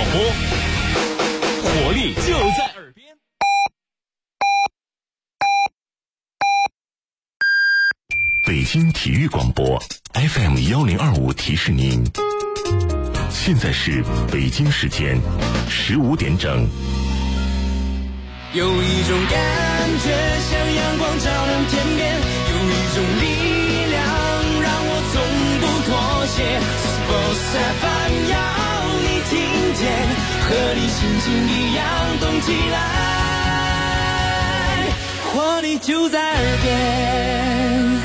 广播，活力就在耳边。 北京体育广播 FM1025提示您，现在是北京时间15点整。 有一种感觉像阳光照亮天边，有一种力量让我从不妥协。Sports FM 要你听见，和你心情一样动起来，活力就在耳边。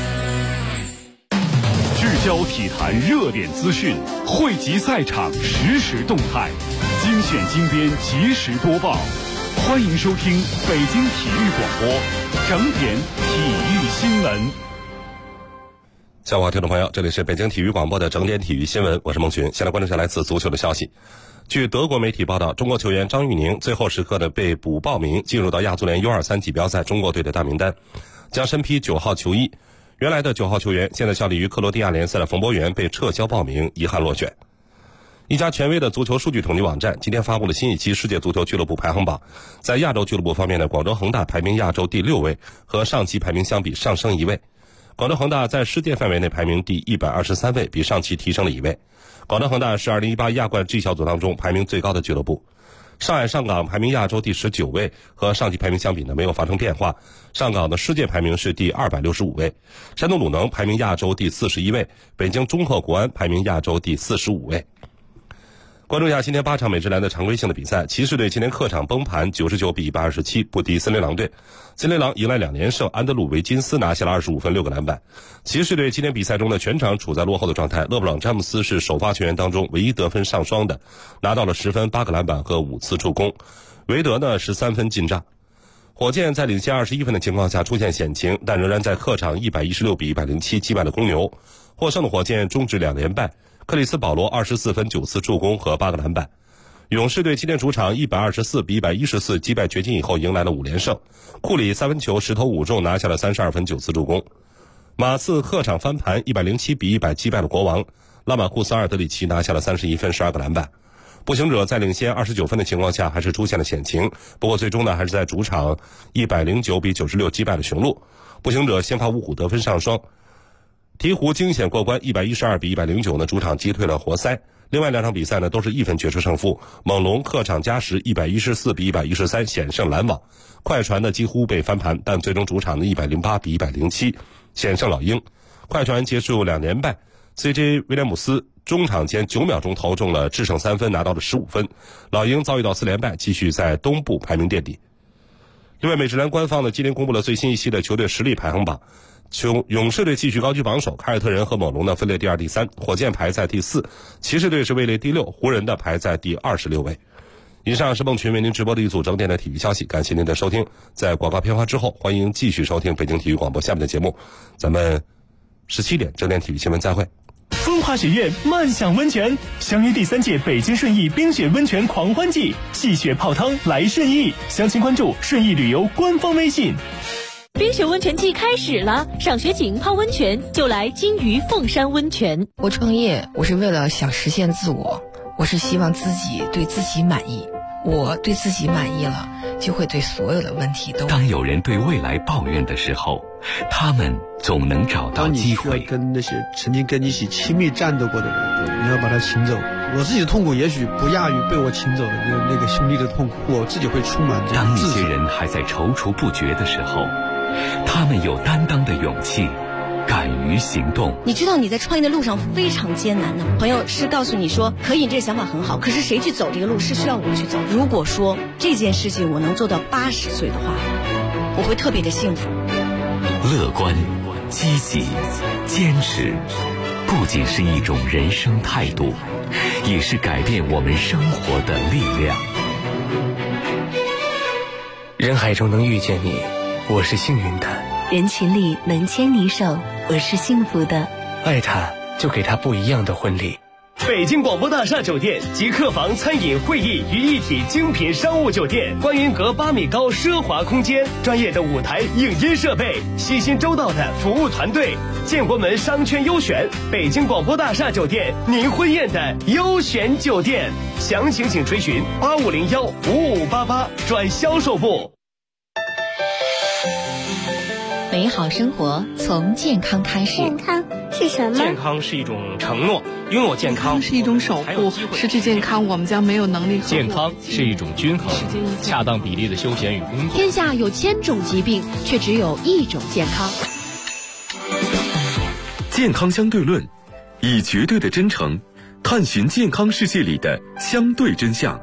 聚焦体坛热点资讯，汇集赛场实时动态，精选精编及时播报。欢迎收听北京体育广播整点体育新闻。 下午好，听众朋友，这里是北京体育广播的整点体育新闻，我是孟群。先来关注一下来自足球的消息。据德国媒体报道，中国球员张玉宁最后时刻的被补报名进入到亚足联 U23 锦标赛中国队的大名单，将身披9号球衣。原来的9号球员现在效力于克罗地亚联赛的冯博源被撤销报名，遗憾落选。一家权威的足球数据统计网站今天发布了新一期世界足球俱乐部排行榜，在亚洲俱乐部方面呢，广州恒大排名亚洲第6位，和上期排名相比上升1位。广州恒大在世界范围内排名第123位，比上期提升了1位。广州恒大是2018亚冠 G 小组当中排名最高的俱乐部。上海上港排名亚洲第19位，和上期排名相比呢没有发生变化。上港的世界排名是第265位。山东鲁能排名亚洲第41位，北京中赫国安排名亚洲第45位。关注一下今天8场美职篮的常规性的比赛，骑士队今天客场崩盘99比127不敌森林狼队，森林狼迎来2连胜，安德鲁维金斯拿下了25分6个篮板。骑士队今天比赛中呢全场处在落后的状态，勒布朗詹姆斯是首发球员当中唯一得分上双的，拿到了10分8个篮板和5次助攻，韦德呢13分进账。火箭在领先21分的情况下出现险情，但仍然在客场116比107击败了公牛，获胜的火箭终止2连败。克里斯保罗24分9次助攻和8个篮板。勇士队今天主场124比114击败掘金以后迎来了5连胜，库里3分球10投5中拿下了32分9次助攻。马刺客场翻盘107比100击败了国王，拉马库斯阿尔德里奇拿下了31分12个篮板。步行者在领先29分的情况下还是出现了险情，不过最终呢还是在主场109比96击败了雄鹿。步行者先发五虎得分上双，鹈鹕惊险过关112比109呢，主场击退了活塞。另外2场比赛呢都是1分决出胜负，猛龙客场加时114比113险胜篮网，快船呢几乎被翻盘，但最终主场的108比107险胜老鹰。快船结束2连败， CJ 威廉姆斯中场前9秒钟投中了制胜3分，拿到了15分。老鹰遭遇到4连败，继续在东部排名垫底。另外美职篮官方呢今天公布了最新一期的球队实力排行榜，勇士队继续高居榜首，凯尔特人和猛龙呢分列第2、第3，火箭排在第4，骑士队是位列第6，湖人的排在第26位。以上是孟群为您直播的一组整点的体育消息，感谢您的收听。在广告片花之后，欢迎继续收听北京体育广播下面的节目，咱们17点整点体育新闻再会。 风华雪苑漫享温泉，相约第3届北京顺义冰雪温泉狂欢季，戏雪泡汤来顺义，详情关注顺义旅游官方微信。 冰雪温泉季开始了，赏雪景泡温泉就来金鱼凤山温泉。 我创业，我是为了想实现自我，我是希望自己对自己满意，我对自己满意了，就会对所有的问题都。 当有人对未来抱怨的时候，他们总能找到机会。 当你需要跟那些曾经跟你一起亲密战斗过的人，你要把他请走。我自己的痛苦也许不亚于被我请走的那个兄弟的痛苦，我自己会充满这种自责。 当一些人还在踌躇不决的时候，他们有担当的勇气，敢于行动。 你知道你在创业的路上非常艰难的，朋友是告诉你说可以，这个想法很好，可是谁去走这个路是需要我去走。如果说这件事情我能做到80岁的话，我会特别的幸福。 乐观、积极、坚持，不仅是一种人生态度，也是改变我们生活的力量。 人海中能遇见你，我是幸运的； 人群里能牵你手，我是幸福的。 爱他，就给他不一样的婚礼。 北京广播大厦酒店集客房、餐饮、会议于一体精品商务酒店，观云阁8米高奢华空间，专业的舞台影音设备，细心周到的服务团队，建国门商圈优选，北京广播大厦酒店您婚宴的优选酒店。详情请垂询85015588转销售部。 美好生活从健康开始。 健康是什么？ 健康是一种承诺，拥有健康是一种守护，失去健康我们将没有能力。 健康是一种均衡、恰当比例的休闲与工作。 天下有1000种疾病，却只有1种健康。 健康相对论，以绝对的真诚探寻健康世界里的相对真相。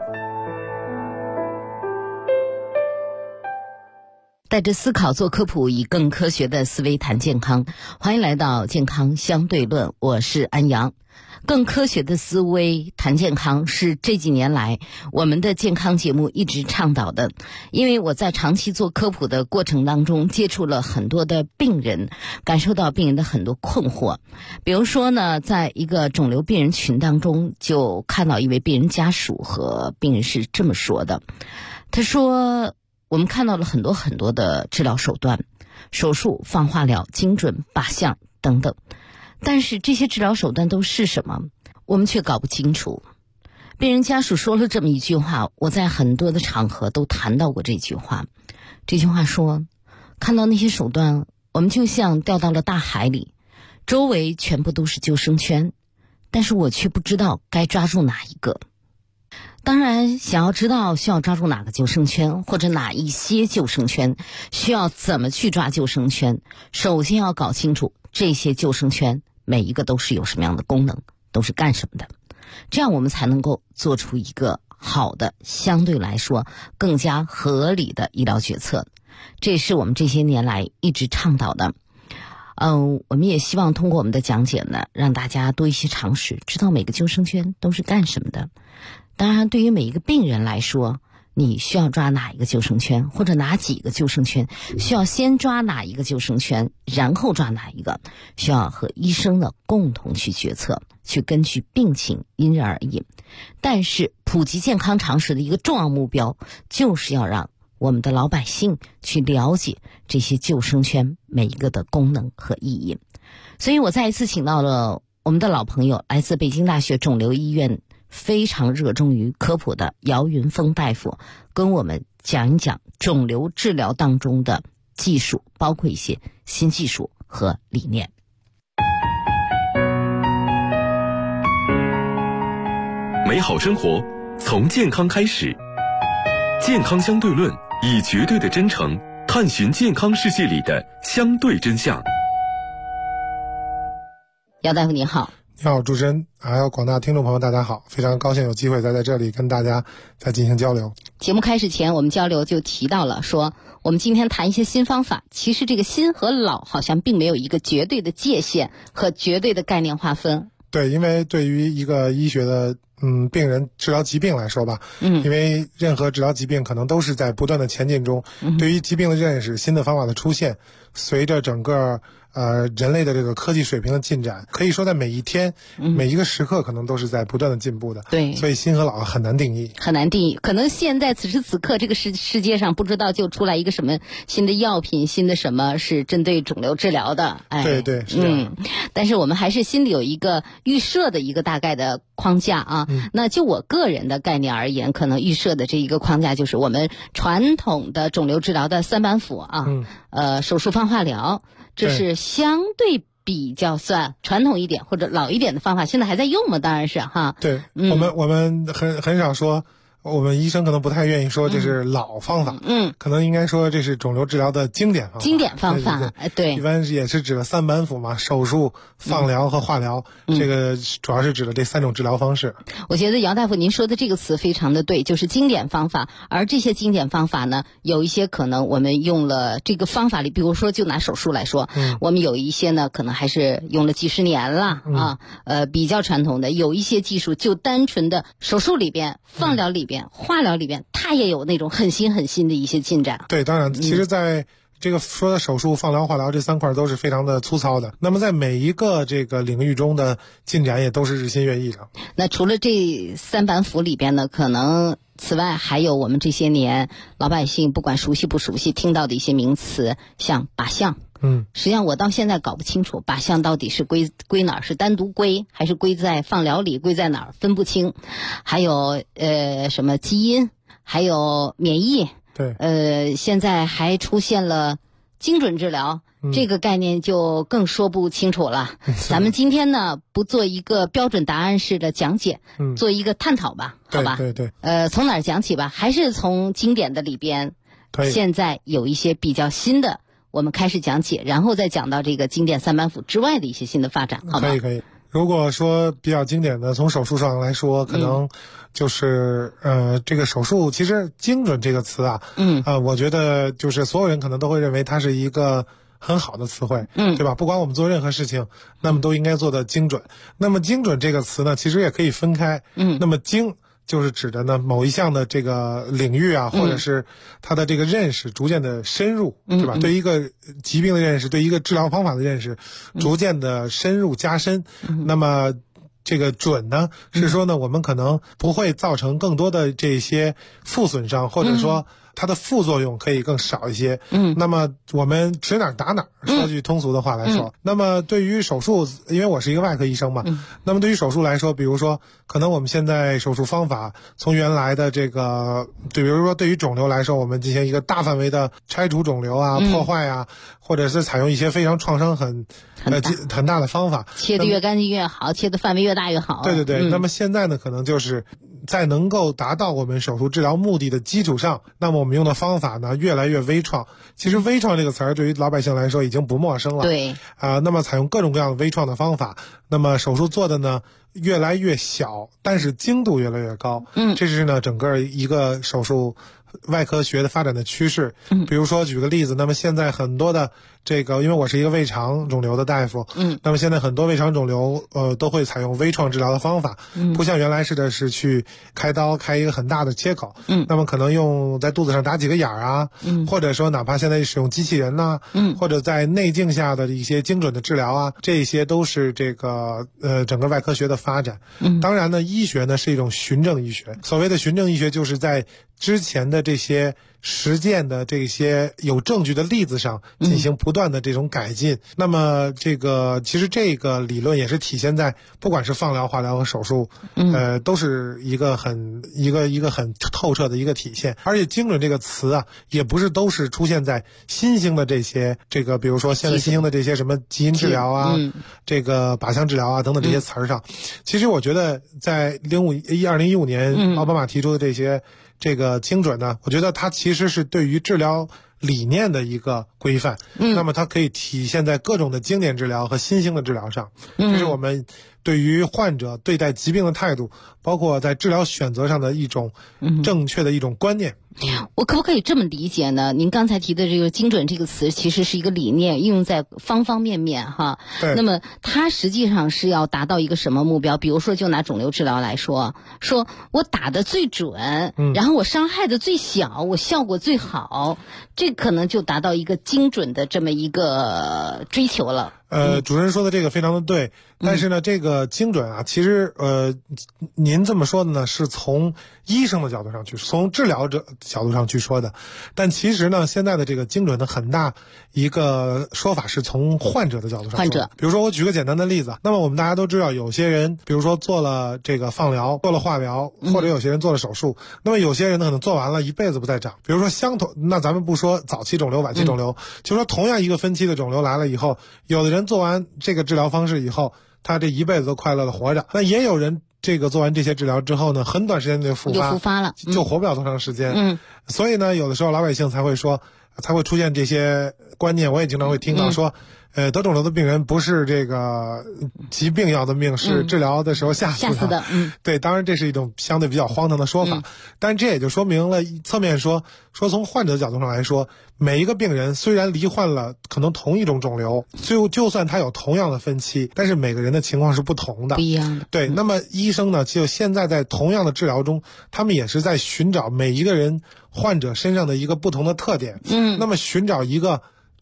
带着思考做科普，以更科学的思维谈健康。欢迎来到健康相对论，我是安阳。更科学的思维谈健康是这几年来我们的健康节目一直倡导的。因为我在长期做科普的过程当中，接触了很多的病人，感受到病人的很多困惑。比如说呢，在一个肿瘤病人群当中，就看到一位病人家属和病人是这么说的。他说，我们看到了很多的治疗手段，手术、放化疗、精准靶向等等，但是这些治疗手段都是什么，我们却搞不清楚。病人家属说了这么一句话，我在很多的场合都谈到过这句话。这句话说，看到那些手段，我们就像掉到了大海里，周围全部都是救生圈，但是我却不知道该抓住哪一个。当然，想要知道需要抓住哪个救生圈，或者哪一些救生圈，需要怎么去抓救生圈，首先要搞清楚这些救生圈每一个都是有什么样的功能，都是干什么的，这样我们才能够做出一个好的，相对来说更加合理的医疗决策。这也是我们这些年来一直倡导的。我们也希望通过我们的讲解呢，让大家多一些常识，知道每个救生圈都是干什么的。当然，对于每一个病人来说，你需要抓哪一个救生圈，或者哪几个救生圈，需要先抓哪一个救生圈，然后抓哪一个，需要和医生呢共同去决策，去根据病情因人而异。但是普及健康常识的一个重要目标，就是要让我们的老百姓去了解这些救生圈每一个的功能和意义。所以我再一次请到了我们的老朋友，来自北京大学肿瘤医院非常热衷于科普的姚云峰大夫，跟我们讲一讲肿瘤治疗当中的技术，包括一些新技术和理念。 美好生活从健康开始，健康相对论，以绝对的真诚探寻健康世界里的相对真相。 姚大夫你好。 你好，主持人，还有广大听众朋友，大家好！非常高兴有机会在这里跟大家再进行交流。 节目开始前，我们交流就提到了说，我们今天谈一些新方法。其实这个新和老好像并没有一个绝对的界限和绝对的概念划分。 对，因为对于一个医学的病人治疗疾病来说吧，因为任何治疗疾病可能都是在不断的前进中，对于疾病的认识、新的方法的出现，随着整个人类的这个科技水平的进展，可以说在每一天、每一个时刻可能都是在不断的进步的。 对， 所以新和老很难定义， 很难定义。可能现在此时此刻这个世界上不知道就出来一个什么新的药品，新的什么是针对肿瘤治疗的。 对对，是这样。 但是我们还是心里有一个预设的一个大概的框架啊。那就我个人的概念而言，可能预设的这一个框架就是我们传统的肿瘤治疗的3板斧啊，手术、放化疗。这是相对比较算传统一点或者老一点的方法，现在还在用吗？当然是哈。 对，我们很少说，我们医生可能不太愿意说这是老方法，可能应该说这是肿瘤治疗的经典方法。 经典方法，对， 一般也是指了3板斧嘛，手术、放疗和化疗，这个主要是指的这3种治疗方式。 我觉得姚大夫您说的这个词非常的对，就是经典方法。而这些经典方法呢，有一些可能我们用了这个方法里，比如说就拿手术来说，我们有一些呢可能还是用了几十年了比较传统的，有一些技术就单纯的手术里边、放疗里边、化疗里边，它也有那种很新的一些进展。 对，当然，其实在这个说的手术、放疗、化疗这3块都是非常的粗糙的。那么在每一个这个领域中的进展也都是日新月异的。 那除了这3板斧里边呢，可能此外还有我们这些年老百姓不管熟悉不熟悉听到的一些名词，像靶向。实际上我到现在搞不清楚靶向到底是归哪儿，是单独归还是归在放疗里，归在哪儿分不清。还有什么基因，还有免疫。 对， 现在还出现了精准治疗，这个概念就更说不清楚了。咱们今天呢，不做一个标准答案式的讲解，做一个探讨吧，好吧？ 对。 从哪儿讲起吧？还是从经典的里边，现在有一些比较新的，我们开始讲解，然后再讲到这个经典3板斧之外的一些新的发展，好吗？ 可以。如果说比较经典的，从手术上来说，可能就是这个手术其实精准这个词啊，我觉得就是所有人可能都会认为它是一个很好的词汇，对吧？不管我们做任何事情，那么都应该做的精准。那么精准这个词呢，其实也可以分开，那么精就是指的呢某一项的这个领域啊，或者是他的这个认识逐渐的深入，对吧？对一个疾病的认识，对一个治疗方法的认识，逐渐的深入加深。那么这个准呢，是说呢，我们可能不会造成更多的这些负损伤，或者说它的副作用可以更少一些。那么我们指哪儿打哪儿，说句通俗的话来说。那么对于手术，因为我是一个外科医生嘛，那么对于手术来说，比如说可能我们现在手术方法从原来的这个，比如说对于肿瘤来说，我们进行一个大范围的拆除肿瘤啊、破坏啊，或者是采用一些非常创伤很大的方法， 切得越干净越好，切的范围越大越好。 对。那么现在呢，可能就是在能够达到我们手术治疗目的的基础上，那么我们用的方法呢越来越微创。其实微创这个词儿对于老百姓来说已经不陌生了。 对那么采用各种各样的微创的方法，那么手术做的呢越来越小，但是精度越来越高。这是呢整个一个手术外科学的发展的趋势。比如说举个例子，那么现在很多的这个，因为我是一个胃肠肿瘤的大夫，那么现在很多胃肠肿瘤都会采用微创治疗的方法，不像原来似的是去开刀开一个很大的切口，那么可能用在肚子上打几个眼儿啊，或者说哪怕现在使用机器人呐，或者在内镜下的一些精准的治疗啊，这些都是这个整个外科学的发展。当然呢，医学呢是一种循证医学，所谓的循证医学就是在之前的这些实践的这些有证据的例子上进行不断的这种改进。那么这个其实这个理论也是体现在不管是放疗、化疗和手术，都是一个很透彻的一个体现。而且精准这个词啊，也不是都是出现在新兴的这些这个，比如说现在新兴的这些什么基因治疗啊，这个靶向治疗啊等等这些词儿上。其实我觉得在2015年奥巴马提出的这个精准呢，我觉得它其实是对于治疗理念的一个规范。那么它可以体现在各种的经典治疗和新兴的治疗上。这是我们对于患者对待疾病的态度，包括在治疗选择上的一种正确的一种观念。 我可不可以这么理解呢？您刚才提的这个精准这个词其实是一个理念，应用在方方面面哈。那么它实际上是要达到一个什么目标？比如说就拿肿瘤治疗来说我打的最准，然后我伤害的最小，我效果最好，这可能就达到一个精准的这么一个追求了。 主持人说的这个非常的对，但是呢，这个精准啊，其实您这么说的呢，是从医生的角度上去，从治疗者角度上去说的。但其实呢，现在的这个精准的很大一个说法是从患者的角度上说的。比如说我举个简单的例子，那么我们大家都知道，有些人比如说做了这个放疗，做了化疗，或者有些人做了手术，那么有些人呢可能做完了一辈子不再长。比如说那咱们不说早期肿瘤、晚期肿瘤，就说同样一个分期的肿瘤来了以后，有的人做完这个治疗方式以后，他这一辈子都快乐的活着。那也有人这个做完这些治疗之后呢，很短时间就复发了，就活不了多长时间。所以呢，有的时候老百姓才会出现这些观念。我也经常会听到说，得肿瘤的病人不是这个疾病要的命，是治疗的时候吓死的。对，当然这是一种相对比较荒唐的说法，但这也就说明了侧面说从患者的角度上来说，每一个病人虽然罹患了可能同一种肿瘤，就算他有同样的分期，但是每个人的情况是不同的， 不一样的。 对，那么医生呢，就现在在同样的治疗中，他们也是在寻找每一个人患者身上的一个不同的特点。那么寻找一个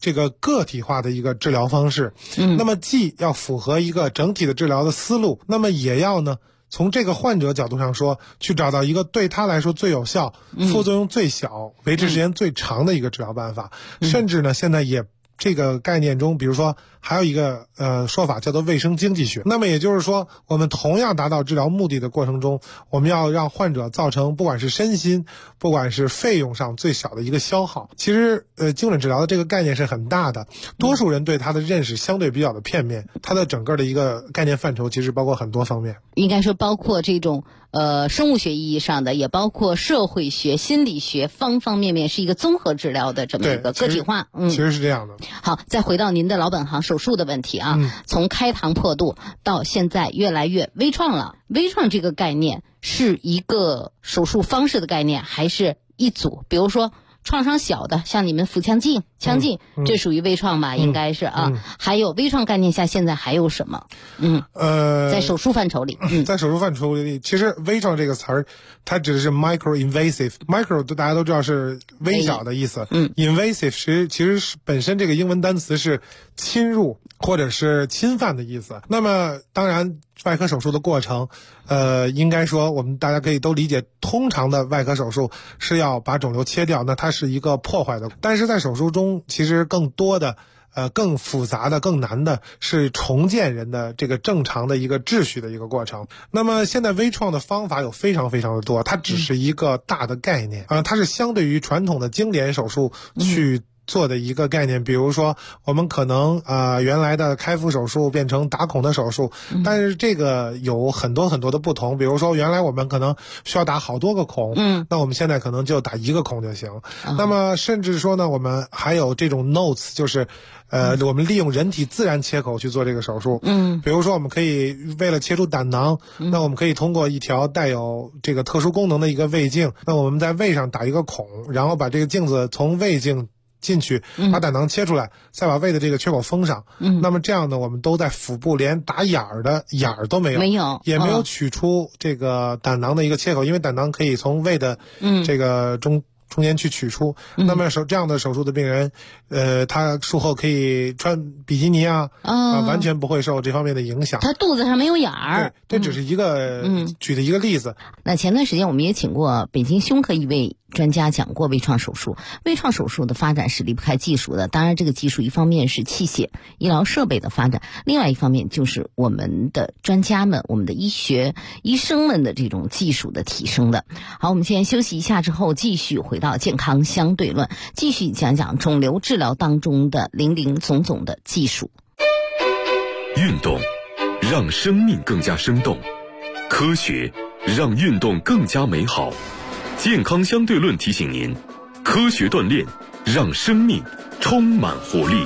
这个个体化的一个治疗方式。那么既要符合一个整体的治疗的思路，那么也要呢从这个患者角度上说，去找到一个对他来说最有效、副作用最小、维持时间最长的一个治疗办法。甚至呢，现在也这个概念中，比如说还有一个说法叫做卫生经济学。那么也就是说，我们同样达到治疗目的的过程中，我们要让患者造成不管是身心，不管是费用上最小的一个消耗。其实精准治疗的这个概念是很大的，多数人对它的认识相对比较的片面，它的整个的一个概念范畴其实包括很多方面， 应该说包括这种生物学意义上的，也包括社会学、心理学，方方面面，是一个综合治疗的这么一个个体化。 其实是这样的。 好，再回到您的老本行手术的问题啊，从开膛破肚到现在越来越微创了。微创这个概念是一个手术方式的概念，还是一组？比如说创伤小的，像你们腹腔镜、腔镜，这属于微创吧？应该是啊。还有微创概念下，现在还有什么？在手术范畴里， 在手术范畴里，其实微创这个词儿，它指的是 micro-invasive。micro 大家都知道是微小的意思。invasive 其实是本身这个英文单词是侵入或者是侵犯的意思。那么当然，外科手术的过程，应该说我们大家可以都理解，通常的外科手术是要把肿瘤切掉，那它是一个破坏的。但是在手术中，其实更多的更复杂的、更难的是重建人的这个正常的一个秩序的一个过程。那么现在微创的方法有非常非常的多，它只是一个大的概念它是相对于传统的经典手术去做的一个概念。比如说我们可能原来的开腹手术变成打孔的手术，但是这个有很多很多的不同。比如说原来我们可能需要打好多个孔，那我们现在可能就打一个孔就行。那么甚至说呢，我们还有这种 notes， 就是我们利用人体自然切口去做这个手术。比如说我们可以为了切除胆囊，那我们可以通过一条带有这个特殊功能的一个胃镜，那我们在胃上打一个孔，然后把这个镜子从胃镜进去，把胆囊切出来，再把胃的这个缺口封上。那么这样呢，我们都在腹部连打眼儿都没有，也没有取出这个胆囊的一个切口，因为胆囊可以从胃的这个中间去取出。那么这样的手术的病人，他术后可以穿比基尼完全不会受这方面的影响。 他肚子上没有眼儿。 对，这只是一个举的一个例子。 那前段时间我们也请过北京胸科一位专家讲过微创手术。微创手术的发展是离不开技术的，当然这个技术一方面是器械、医疗设备的发展，另外一方面就是我们的专家们、我们的医生们的这种技术的提升的。好，我们先休息一下之后，继续回到健康相对论，继续讲讲肿瘤治疗当中的林林总总的技术。 运动让生命更加生动，科学让运动更加美好。健康相对论提醒您，科学锻炼让生命充满活力。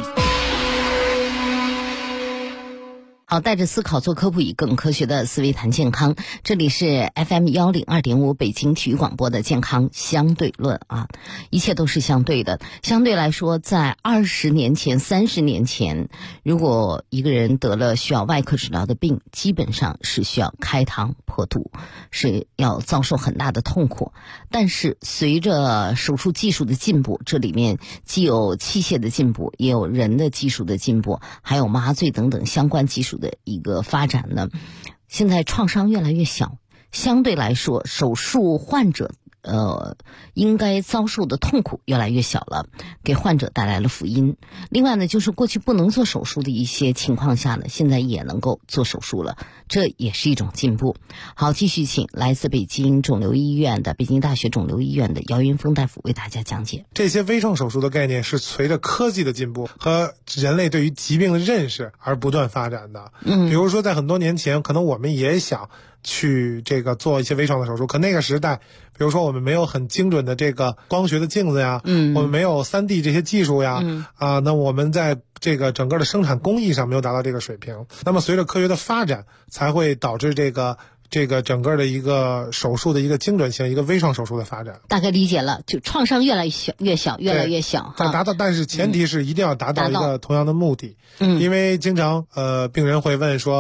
好，带着思考做科普，以更科学的思维谈健康。这里是 FM102.5 北京体育广播的健康相对论啊，一切都是相对的。相对来说，在20年前、30年前，如果一个人得了需要外科治疗的病，基本上是需要开膛破肚，是要遭受很大的痛苦。但是随着手术技术的进步，这里面既有器械的进步，也有人的技术的进步，还有麻醉等等相关技术的一个发展呢，现在创伤越来越小，相对来说手术患者应该遭受的痛苦越来越小了，给患者带来了福音。另外呢，就是过去不能做手术的一些情况下呢，现在也能够做手术了，这也是一种进步。好，继续请来自北京肿瘤医院的北京大学肿瘤医院的姚云峰大夫为大家讲解。 这些微创手术的概念是随着科技的进步和人类对于疾病的认识而不断发展的。比如说在很多年前，可能我们也想去这个做一些微创的手术，可那个时代，比如说我们没有很精准的这个光学的镜子呀，我们没有3D 这些技术呀，那我们在这个整个的生产工艺上没有达到这个水平。那么随着科学的发展，才会导致这个整个的一个手术的一个精准性，一个微创手术的发展。 大概理解了，就创伤越来越小， 但是前提是一定要达到一个同样的目的。因为经常病人会问说，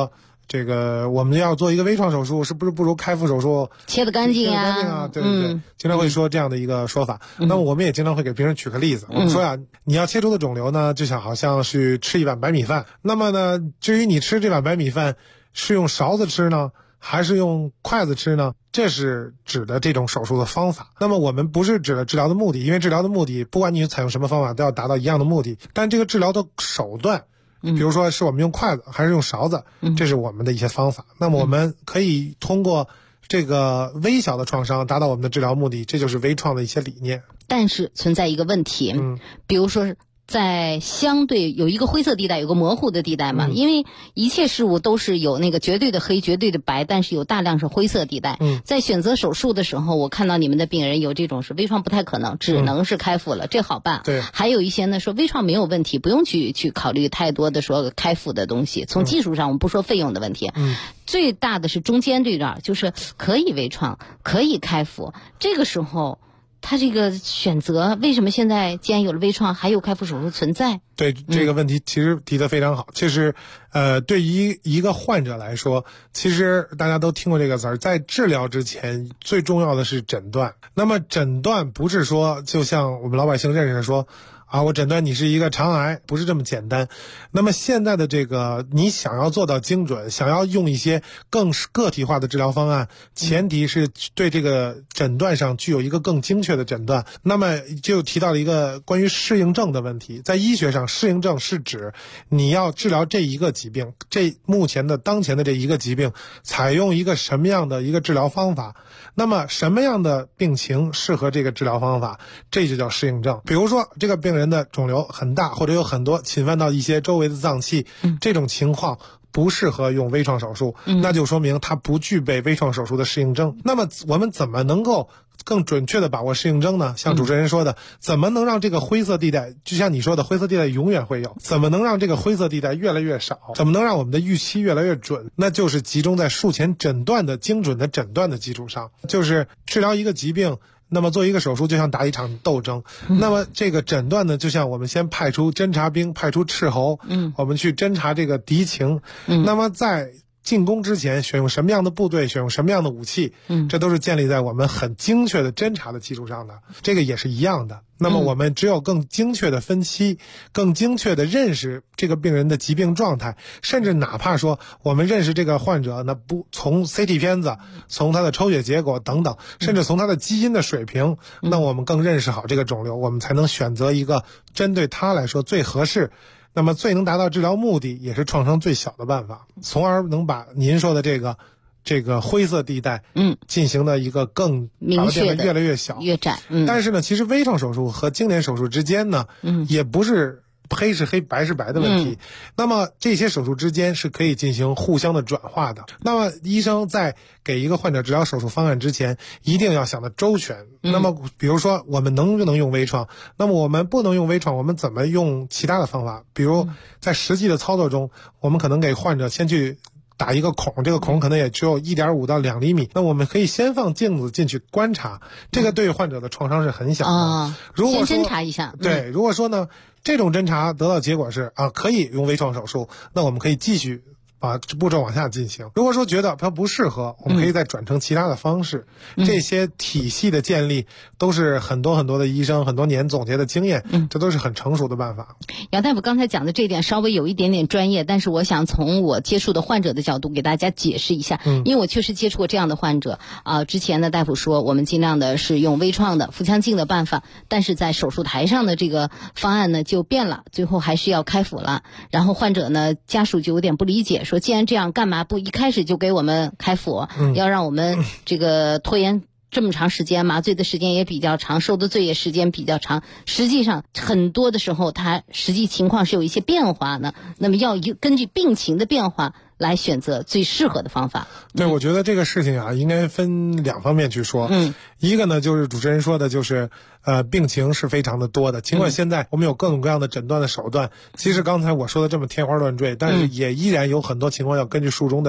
这个我们要做一个微创手术，是不是不如开腹手术切得干净啊？对对对，经常会说这样的一个说法。那么我们也经常会给病人举个例子，我们说呀，你要切除的肿瘤呢，就好像是吃一碗白米饭。那么呢，至于你吃这碗白米饭是用勺子吃呢，还是用筷子吃呢？这是指的这种手术的方法。那么我们不是指的治疗的目的，因为治疗的目的不管你采用什么方法都要达到一样的目的，但这个治疗的手段，比如说是我们用筷子还是用勺子，这是我们的一些方法。那么我们可以通过这个微小的创伤达到我们的治疗目的，这就是微创的一些理念。 但是存在一个问题，比如说在相对有一个灰色地带，有个模糊的地带嘛，因为一切事物都是有那个绝对的黑、绝对的白，但是有大量是灰色地带。在选择手术的时候，我看到你们的病人有这种是微创不太可能，只能是开腹了，这好办。 对， 还有一些呢说微创没有问题，不用去考虑太多的说开腹的东西。从技术上，我们不说费用的问题，最大的是中间这段，就是可以微创，可以开腹，这个时候。他这个选择为什么现在既然有了微创，还有开腹手术存在？ 对这个问题其实提得非常好。其实，对于一个患者来说，其实大家都听过这个词儿，在治疗之前最重要的是诊断。那么诊断不是说就像我们老百姓认识的说。我诊断你是一个肠癌，不是这么简单。那么现在的这个，你想要做到精准，想要用一些更个体化的治疗方案，前提是对这个诊断上具有一个更精确的诊断。那么就提到了一个关于适应症的问题。在医学上，适应症是指你要治疗这一个疾病，目前的当前的这一个疾病，采用一个什么样的一个治疗方法。那么什么样的病情适合这个治疗方法，这就叫适应症。比如说这个病人的肿瘤很大，或者有很多侵犯到一些周围的脏器，这种情况不适合用微创手术，那就说明他不具备微创手术的适应症。那么我们怎么能够更准确的把握适应症呢？像主持人说的，怎么能让这个灰色地带，就像你说的灰色地带永远会有，怎么能让这个灰色地带越来越少，怎么能让我们的预期越来越准，那就是集中在术前诊断的精准的诊断的基础上。就是治疗一个疾病，那么做一个手术就像打一场斗争，那么这个诊断呢，就像我们先派出侦察兵，派出斥候，我们去侦察这个敌情，那么在进攻之前选用什么样的部队，选用什么样的武器，这都是建立在我们很精确的侦查的基础上的。这个也是一样的。那么我们只有更精确的分期，更精确的认识这个病人的疾病状态，甚至哪怕说我们认识这个患者，那不从 CT 片子，从他的抽血结果等等，甚至从他的基因的水平，那我们更认识好这个肿瘤，我们才能选择一个针对他来说最合适，那么最能达到治疗目的，也是创伤最小的办法，从而能把您说的这个灰色地带，进行的一个更明确的越来越小、 越窄。 但是呢，其实微创手术和经典手术之间呢，也不是黑是黑白是白的问题。那么这些手术之间是可以进行互相的转化的。那么医生在给一个患者治疗手术方案之前，一定要想得周全。那么比如说我们能不能用微创，那么我们不能用微创，我们怎么用其他的方法？比如在实际的操作中，我们可能给患者先去打一个孔，这个孔可能也只有1.5到2厘米，那我们可以先放镜子进去观察，这个对患者的创伤是很小的。如果说先侦查一下， 对，如果说呢这种侦查得到结果是可以用微创手术，那我们可以继续把步骤往下进行。如果说觉得它不适合，我们可以再转成其他的方式。这些体系的建立都是很多很多的医生很多年总结的经验，这都是很成熟的办法。 杨大夫刚才讲的这一点稍微有一点点专业，但是我想从我接触的患者的角度给大家解释一下，因为我确实接触过这样的患者之前呢大夫说我们尽量的是用微创的腹腔镜的办法，但是在手术台上的这个方案呢就变了，最后还是要开腹了。然后患者呢家属就有点不理解，说既然这样，干嘛不一开始就给我们开腹，要让我们这个拖延这么长时间，麻醉的时间也比较长，受的罪也时间比较长。实际上很多的时候它实际情况是有一些变化的，那么要根据病情的变化来选择最适合的方法。 对，我觉得这个事情应该分两方面去说。一个呢就是主持人说的，就是病情是非常的多的，尽管现在我们有各种各样的诊断的手段，其实刚才我说的这么天花乱坠，但是也依然有很多情况要根据术中的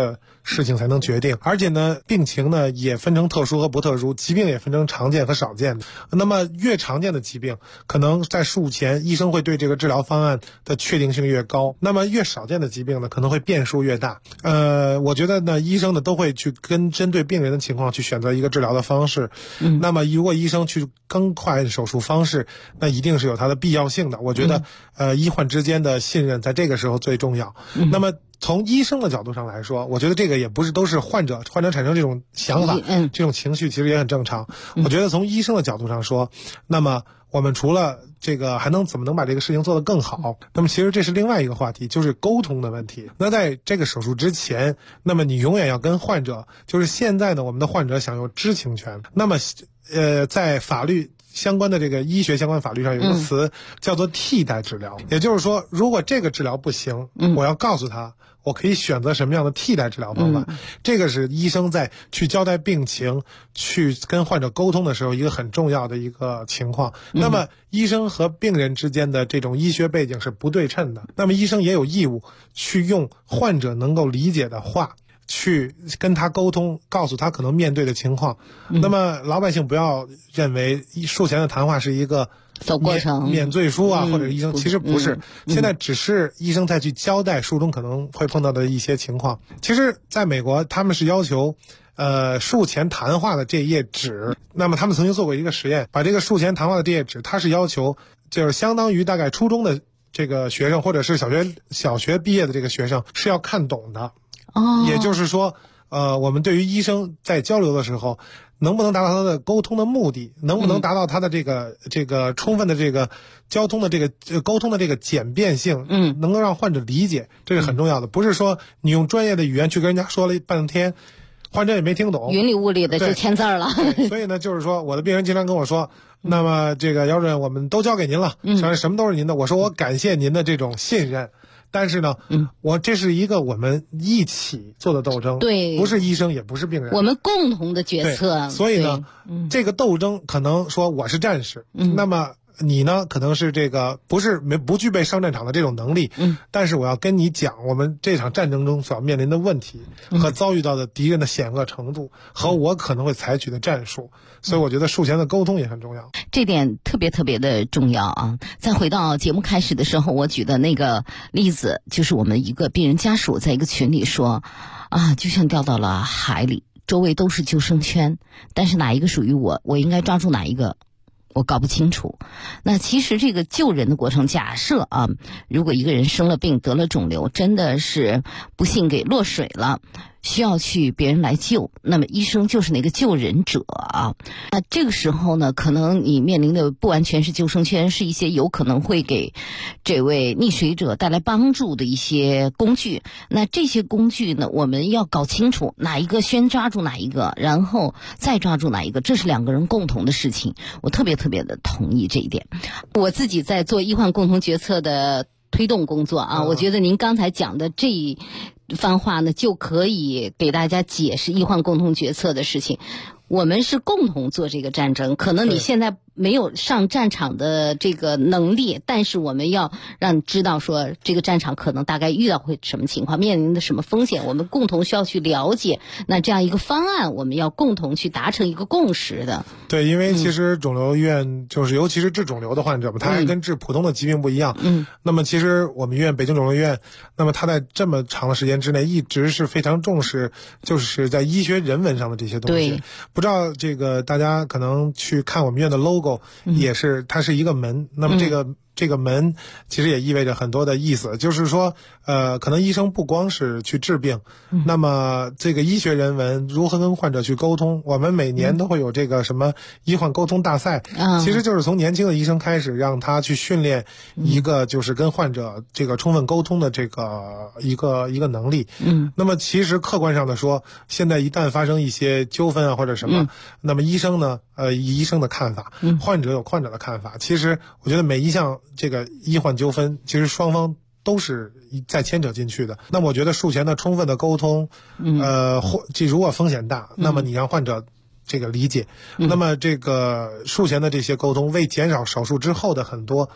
事情才能决定。而且呢，病情呢也分成特殊和不特殊，疾病也分成常见和少见的。那么越常见的疾病，可能在术前医生会对这个治疗方案的确定性越高，那么越少见的疾病呢，可能会变数越大。我觉得呢，医生呢都会去针对病人的情况去选择一个治疗的方式。那么如果医生去更换手术方式，那一定是有它的必要性的。我觉得医患之间的信任在这个时候最重要。那么从医生的角度上来说，我觉得这个也不是都是患者产生这种想法，这种情绪其实也很正常。我觉得从医生的角度上说，那么我们除了这个还能怎么能把这个事情做得更好，那么其实这是另外一个话题，就是沟通的问题。那在这个手术之前，那么你永远要跟患者，就是现在呢我们的患者享有知情权。那么在法律相关的这个医学相关法律上有个词叫做替代治疗，也就是说如果这个治疗不行，我要告诉他我可以选择什么样的替代治疗方法。这个是医生在去交代病情去跟患者沟通的时候一个很重要的一个情况。那么医生和病人之间的这种医学背景是不对称的，那么医生也有义务去用患者能够理解的话去跟他沟通，告诉他可能面对的情况。那么老百姓不要认为术前的谈话是一个走过程免罪书啊，或者医生其实不是，现在只是医生再去交代术中可能会碰到的一些情况。其实在美国他们是要求术前谈话的这页纸，那么他们曾经做过一个实验，把这个术前谈话的这页纸，它是要求就是相当于大概初中的这个学生或者是小学毕业的这个学生是要看懂的。也就是说我们对于医生在交流的时候能不能达到他的沟通的目的，能不能达到他的这个充分的这个交通的这个沟通的这个简便性，能够让患者理解，这是很重要的。不是说你用专业的语言去跟人家说了半天，患者也没听懂， 云里雾里的就签字了。 所以呢，就是说我的病人经常跟我说，那么这个姚主任我们都交给您了，什么都是您的。我说我感谢您的这种信任，但是呢，这是一个我们一起做的斗争， 对， 不是医生也不是病人， 我们共同的决策。 所以呢，这个斗争可能说我是战士，那么你呢可能是这个不具备上战场的这种能力，但是我要跟你讲我们这场战争中所要面临的问题和遭遇到的敌人的险恶程度和我可能会采取的战术。所以我觉得术前的沟通也很重要， 这点特别特别的重要啊！再回到节目开始的时候，我举的那个例子，就是我们一个病人家属在一个群里说就像掉到了海里，周围都是救生圈，但是哪一个属于我应该抓住哪一个我搞不清楚。那其实这个救人的过程，假设如果一个人生了病得了肿瘤，真的是不幸给落水了，需要去别人来救，那么医生就是那个救人者那这个时候呢，可能你面临的不完全是救生圈，是一些有可能会给这位溺水者带来帮助的一些工具。那这些工具呢，我们要搞清楚哪一个先抓住哪一个，然后再抓住哪一个，这是两个人共同的事情。我特别特别的同意这一点。我自己在做医患共同决策的推动工作我觉得您刚才讲的这一番话呢，就可以给大家解释医患共同决策的事情。我们是共同做这个战争，可能你现在没有上战场的这个能力，但是我们要让你知道说这个战场可能大概遇到会什么情况，面临的什么风险，我们共同需要去了解。那这样一个方案，我们要共同去达成一个共识的。 对，因为其实肿瘤医院就是尤其是治肿瘤的患者嘛，他还跟治普通的疾病不一样。那么其实我们医院北京肿瘤医院，那么他在这么长的时间之内一直是非常重视就是在医学人文上的这些东西。不知道这个大家可能去看我们院的 logo，也是它是一个门，那么这个门其实也意味着很多的意思，就是说可能医生不光是去治病，那么这个医学人文如何跟患者去沟通，我们每年都会有这个什么医患沟通大赛，其实就是从年轻的医生开始让他去训练一个就是跟患者这个充分沟通的这个一个能力。那么其实客观上的说，现在一旦发生一些纠纷或者什么，那么医生呢以医生的看法，患者有患者的看法。其实我觉得每一项这个医患纠纷，其实双方都是再牵扯进去的。那么我觉得术前的充分的沟通，如果风险大，那么你让患者这个理解，那么这个术前的这些沟通，为减少手术之后的很多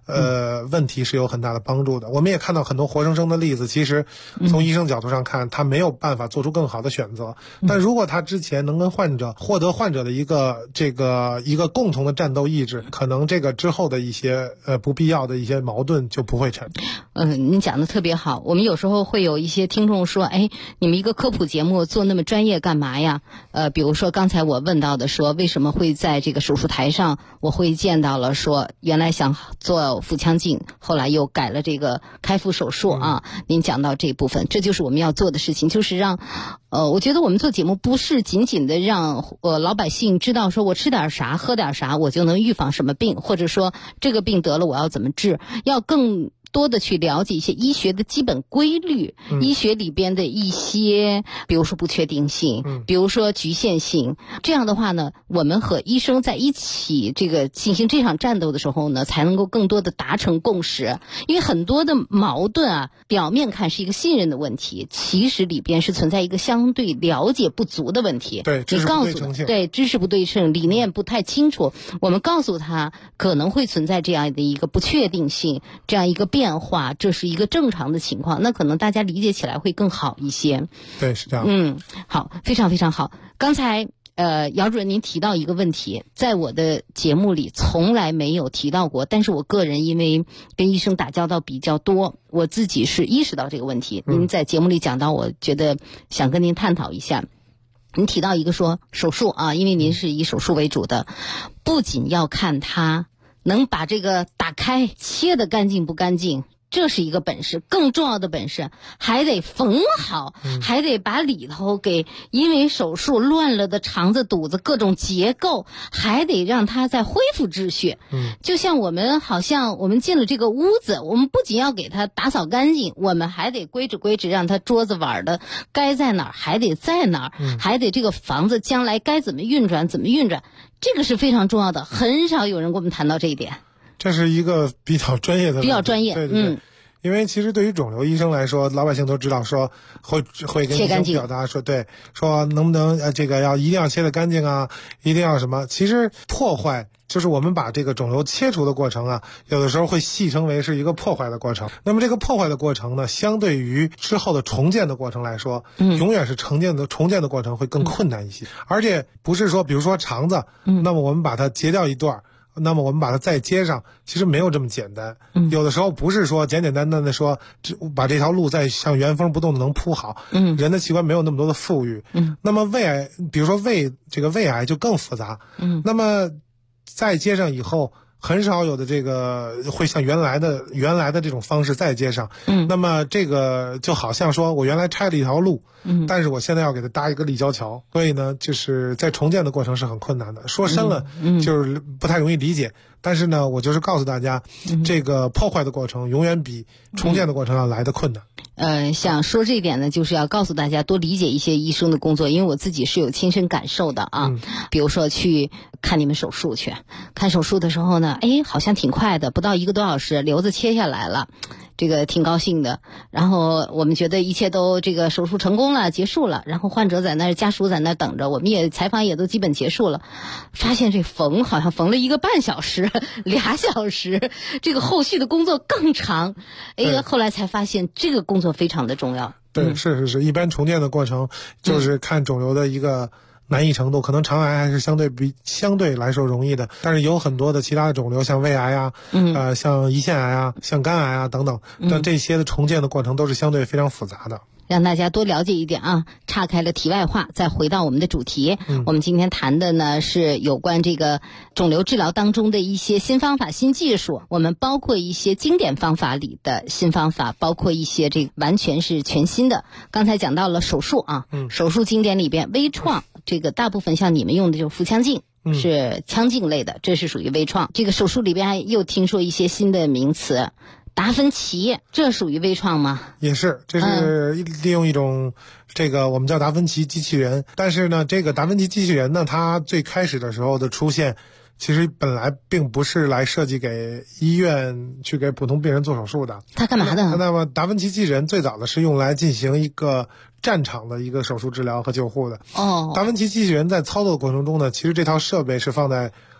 问题是有很大的帮助的。我们也看到很多活生生的例子，其实从医生角度上看，他没有办法做出更好的选择。但如果他之前能跟患者获得患者的一个共同的战斗意志，可能这个之后的一些不必要的一些矛盾就不会产生。 你讲的特别好。我们有时候会有一些听众说，哎，你们一个科普节目做那么专业干嘛呀？比如说刚才我问到的说，为什么会在这个手术台上我会见到了说原来想做腹腔镜，后来又改了这个开腹手术啊。您讲到这部分，这就是我们要做的事情，就是让我觉得我们做节目不是仅仅的让老百姓知道说我吃点啥喝点啥我就能预防什么病，或者说这个病得了我要怎么治，要更多的去了解一些医学的基本规律，医学里边的一些比如说不确定性，比如说局限性。这样的话呢，我们和医生在一起这个进行这场战斗的时候呢，才能够更多的达成共识。因为很多的矛盾啊，表面看是一个信任的问题，其实里边是存在一个相对了解不足的问题。 对，知识不对称性。 对，知识不对称，理念不太清楚，我们告诉他可能会存在这样的一个不确定性，这样一个变化，这是一个正常的情况，那可能大家理解起来会更好一些。 对，是这样。 好，非常非常好。刚才姚主任您提到一个问题，在我的节目里从来没有提到过，但是我个人因为跟医生打交道比较多，我自己是意识到这个问题。您在节目里讲到，我觉得想跟您探讨一下。您提到一个说手术啊，因为您是以手术为主的，不仅要看它能把这个打开切得干净不干净，这是一个本事，更重要的本事还得缝好，还得把里头给因为手术乱了的肠子肚子各种结构还得让它再恢复秩序。就像我们好像我们进了这个屋子，我们不仅要给它打扫干净，我们还得规制让它桌子碗的该在哪儿还得在哪儿，还得这个房子将来该怎么运转，这个是非常重要的，很少有人跟我们谈到这一点。 这是一个比较专业的， 比较专业。 对。因为其实对于肿瘤医生来说，老百姓都知道说会跟医生表达说，对，说能不能这个一定要切得干净啊，一定要什么。其实破坏就是我们把这个肿瘤切除的过程啊，有的时候会戏称为是一个破坏的过程。那么这个破坏的过程呢，相对于之后的重建的过程来说，永远是重建的过程会更困难一些。而且不是说比如说肠子，那么我们把它截掉一段，那么我们把它再接上，其实没有这么简单。有的时候不是说简简单单的说把这条路再像原封不动的能铺好。人的器官没有那么多的富裕。那么胃癌，比如说胃癌就更复杂。那么再接上以后，很少有的这个会像原来的这种方式再接上。那么这个就好像说我原来拆了一条路，但是我现在要给它搭一个立交桥，所以呢，就是在重建的过程是很困难的。说深了，就是不太容易理解。但是呢，我就是告诉大家，这个破坏的过程永远比重建的过程要来的困难。 想说这一点呢，就是要告诉大家多理解一些医生的工作，因为我自己是有亲身感受的啊。比如说去看你们手术去，看手术的时候呢，好像挺快的，不到1个多小时，瘤子切下来了。这个挺高兴的，然后我们觉得一切都这个手术成功了，结束了，然后患者在那儿，家属在那儿等着，我们也采访也都基本结束了，发现这缝好像缝了1个半小时、2小时，这个后续的工作更长。后来才发现这个工作非常的重要。 对，是，一般重建的过程就是看肿瘤的一个难易程度，可能肠癌还是相对来说容易的，但是有很多的其他的肿瘤，像胃癌啊，像胰腺癌啊，像肝癌啊等等，但这些的重建的过程都是相对非常复杂的。 让大家多了解一点啊，岔开了题外话，再回到我们的主题。我们今天谈的呢是有关这个肿瘤治疗当中的一些新方法、新技术。我们包括一些经典方法里的新方法，包括一些这个完全是全新的。刚才讲到了手术啊，手术经典里边微创，这个大部分像你们用的就是腹腔镜。是腔镜类的，这是属于微创。这个手术里边又听说一些新的名词，达芬奇，这属于微创吗？ 也是，这是利用一种这个我们叫达芬奇机器人。但是呢，这个达芬奇机器人呢，它最开始的时候的出现，其实本来并不是来设计给医院去给普通病人做手术的。 它干嘛的？ 那么达芬奇机器人最早的是用来进行一个战场的一个手术治疗和救护的。达芬奇机器人在操作的过程中呢，其实这套设备是放在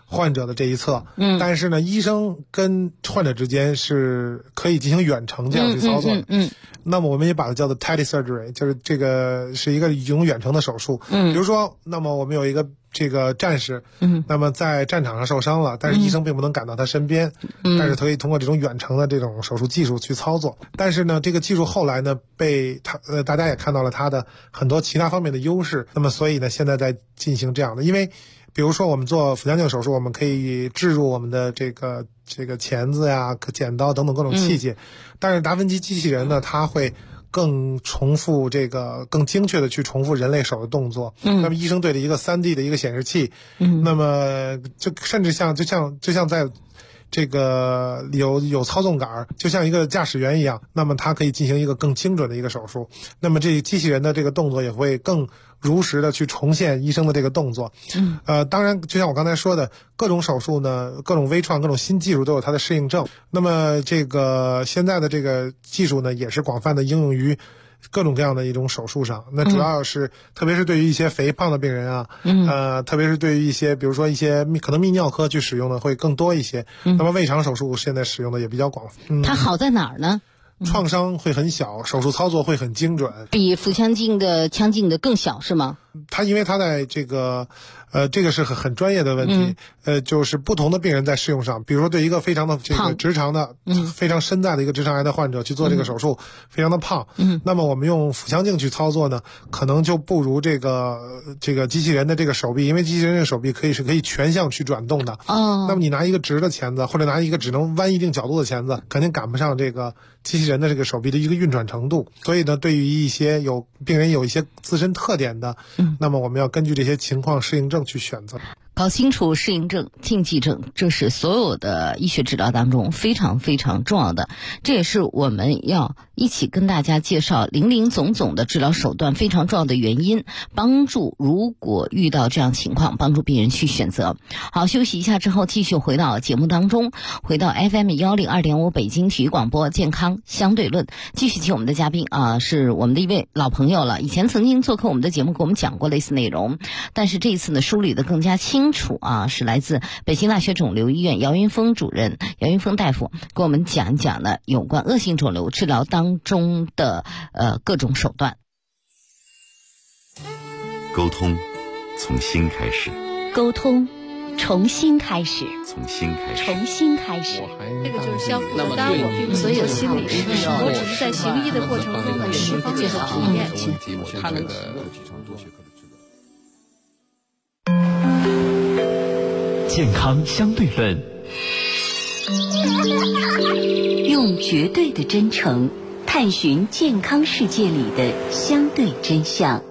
患者的这一侧，但是呢，医生跟患者之间是可以进行远程这样去操作的，那么我们也把它叫做 telesurgery， 就是这个是一种远程的手术，比如说，那么我们有一个这个战士，那么在战场上受伤了，但是医生并不能赶到他身边，但是可以通过这种远程的这种手术技术去操作。但是呢，这个技术后来呢被大家也看到了它的很多其他方面的优势，那么所以呢，现在在进行这样的，因为比如说我们做腹腔镜手术，我们可以置入我们的这个钳子呀、剪刀等等各种器械，但是达芬奇机器人呢，它会更精确的去重复人类手的动作。那么医生对着一个3D 的一个显示器，那么就甚至就像在这个有操纵杆，就像一个驾驶员一样，那么它可以进行一个更精准的一个手术。那么这机器人的这个动作也会更如实的去重现医生的这个动作。当然就像我刚才说的，各种手术呢，各种微创，各种新技术都有它的适应症。那么这个现在的这个技术呢，也是广泛的应用于各种各样的一种手术上。那主要是特别是对于一些肥胖的病人啊，特别是对于一些比如说一些可能泌尿科去使用的会更多一些。那么胃肠手术现在使用的也比较广泛。 它好在哪儿呢？ 创伤会很小，手术操作会很精准， 比腹腔镜的腔镜的更小是吗？ 因为它在这个是很专业的问题，就是不同的病人在适用上，比如说对一个非常的这个直肠的非常深在的一个直肠癌的患者去做这个手术，非常的胖，那么我们用腹腔镜去操作呢，可能就不如这个机器人的这个手臂，因为机器人的手臂可以全向去转动的。那么你拿一个直的钳子，或者拿一个只能弯一定角度的钳子，肯定赶不上这个机器人的这个手臂的一个运转程度。所以呢，对于一些病人有一些自身特点的，那么我们要根据这些情况适应症去选择。 搞清楚适应症、禁忌症，这是所有的医学治疗当中非常非常重要的。这也是我们要一起跟大家介绍林林总总的治疗手段非常重要的原因，帮助如果遇到这样情况，帮助病人去选择。好，休息一下之后继续回到节目当中，回到 FM 102.5北京体育广播健康相对论，继续请我们的嘉宾是我们的一位老朋友了，以前曾经做客我们的节目给我们讲过类似内容，但是这一次呢梳理的更加清楚是来自北京大学肿瘤医院姚云峰主任、姚云峰大夫给我们讲一讲呢有关恶性肿瘤治疗当中的各种手段。 沟通从心开始， 沟通重新开始， 从心开始， 重新开始。 这个就是相互的干我，所有心理师，我只是在行医的过程中的释放最好体验。 他那个健康相对论， 用绝对的真诚探寻健康世界里的相对真相。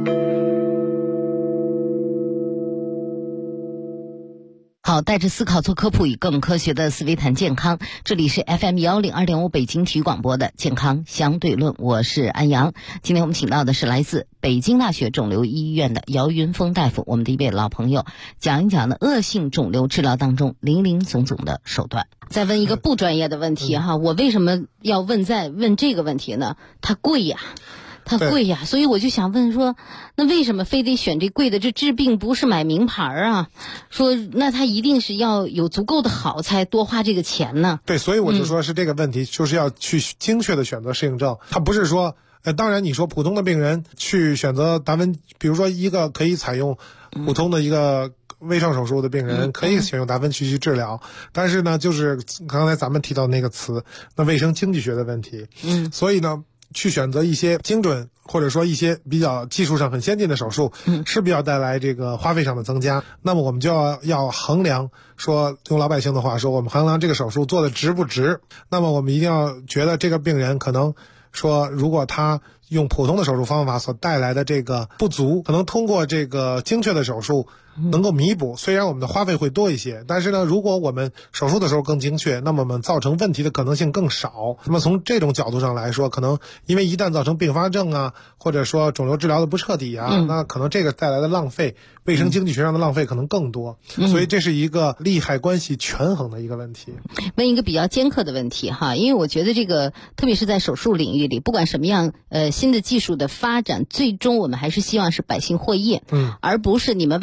好，带着思考做科普，以更科学的思维谈健康。这里是 FM 102.5北京体育广播的健康相对论，我是安阳。今天我们请到的是来自北京大学肿瘤医院的姚云峰大夫，我们的一位老朋友，讲一讲呢恶性肿瘤治疗当中林林总总的手段。再问一个不专业的问题我为什么要问这个问题呢？它贵呀。它贵呀，所以我就想问说，那为什么非得选这贵的？这治病不是买名牌啊？说那它一定是要有足够的好才多花这个钱呢？ 对，所以我就说是这个问题，就是要去精确的选择适应症。它不是说，当然你说普通的病人去选择比如说一个可以采用普通的一个微创手术的病人可以选用达芬奇去治疗，但是呢，就是刚才咱们提到那个词，那卫生经济学的问题。所以呢，去选择一些精准或者说一些比较技术上很先进的手术，势必要带来这个花费上的增加。那么我们就要衡量，说用老百姓的话说，我们衡量这个手术做的值不值。那么我们一定要觉得这个病人可能说，如果他用普通的手术方法所带来的这个不足，可能通过这个精确的手术能够弥补，虽然我们的花费会多一些，但是呢，如果我们手术的时候更精确，那么我们造成问题的可能性更少。那么从这种角度上来说，可能因为一旦造成并发症啊，或者说肿瘤治疗的不彻底啊，那可能这个带来的浪费，卫生经济学上的浪费可能更多。所以这是一个利害关系权衡的一个问题。 问一个比较尖刻的问题因为我觉得这个特别是在手术领域里，不管什么样新的技术的发展，最终我们还是希望是百姓获益，而不是你们外科医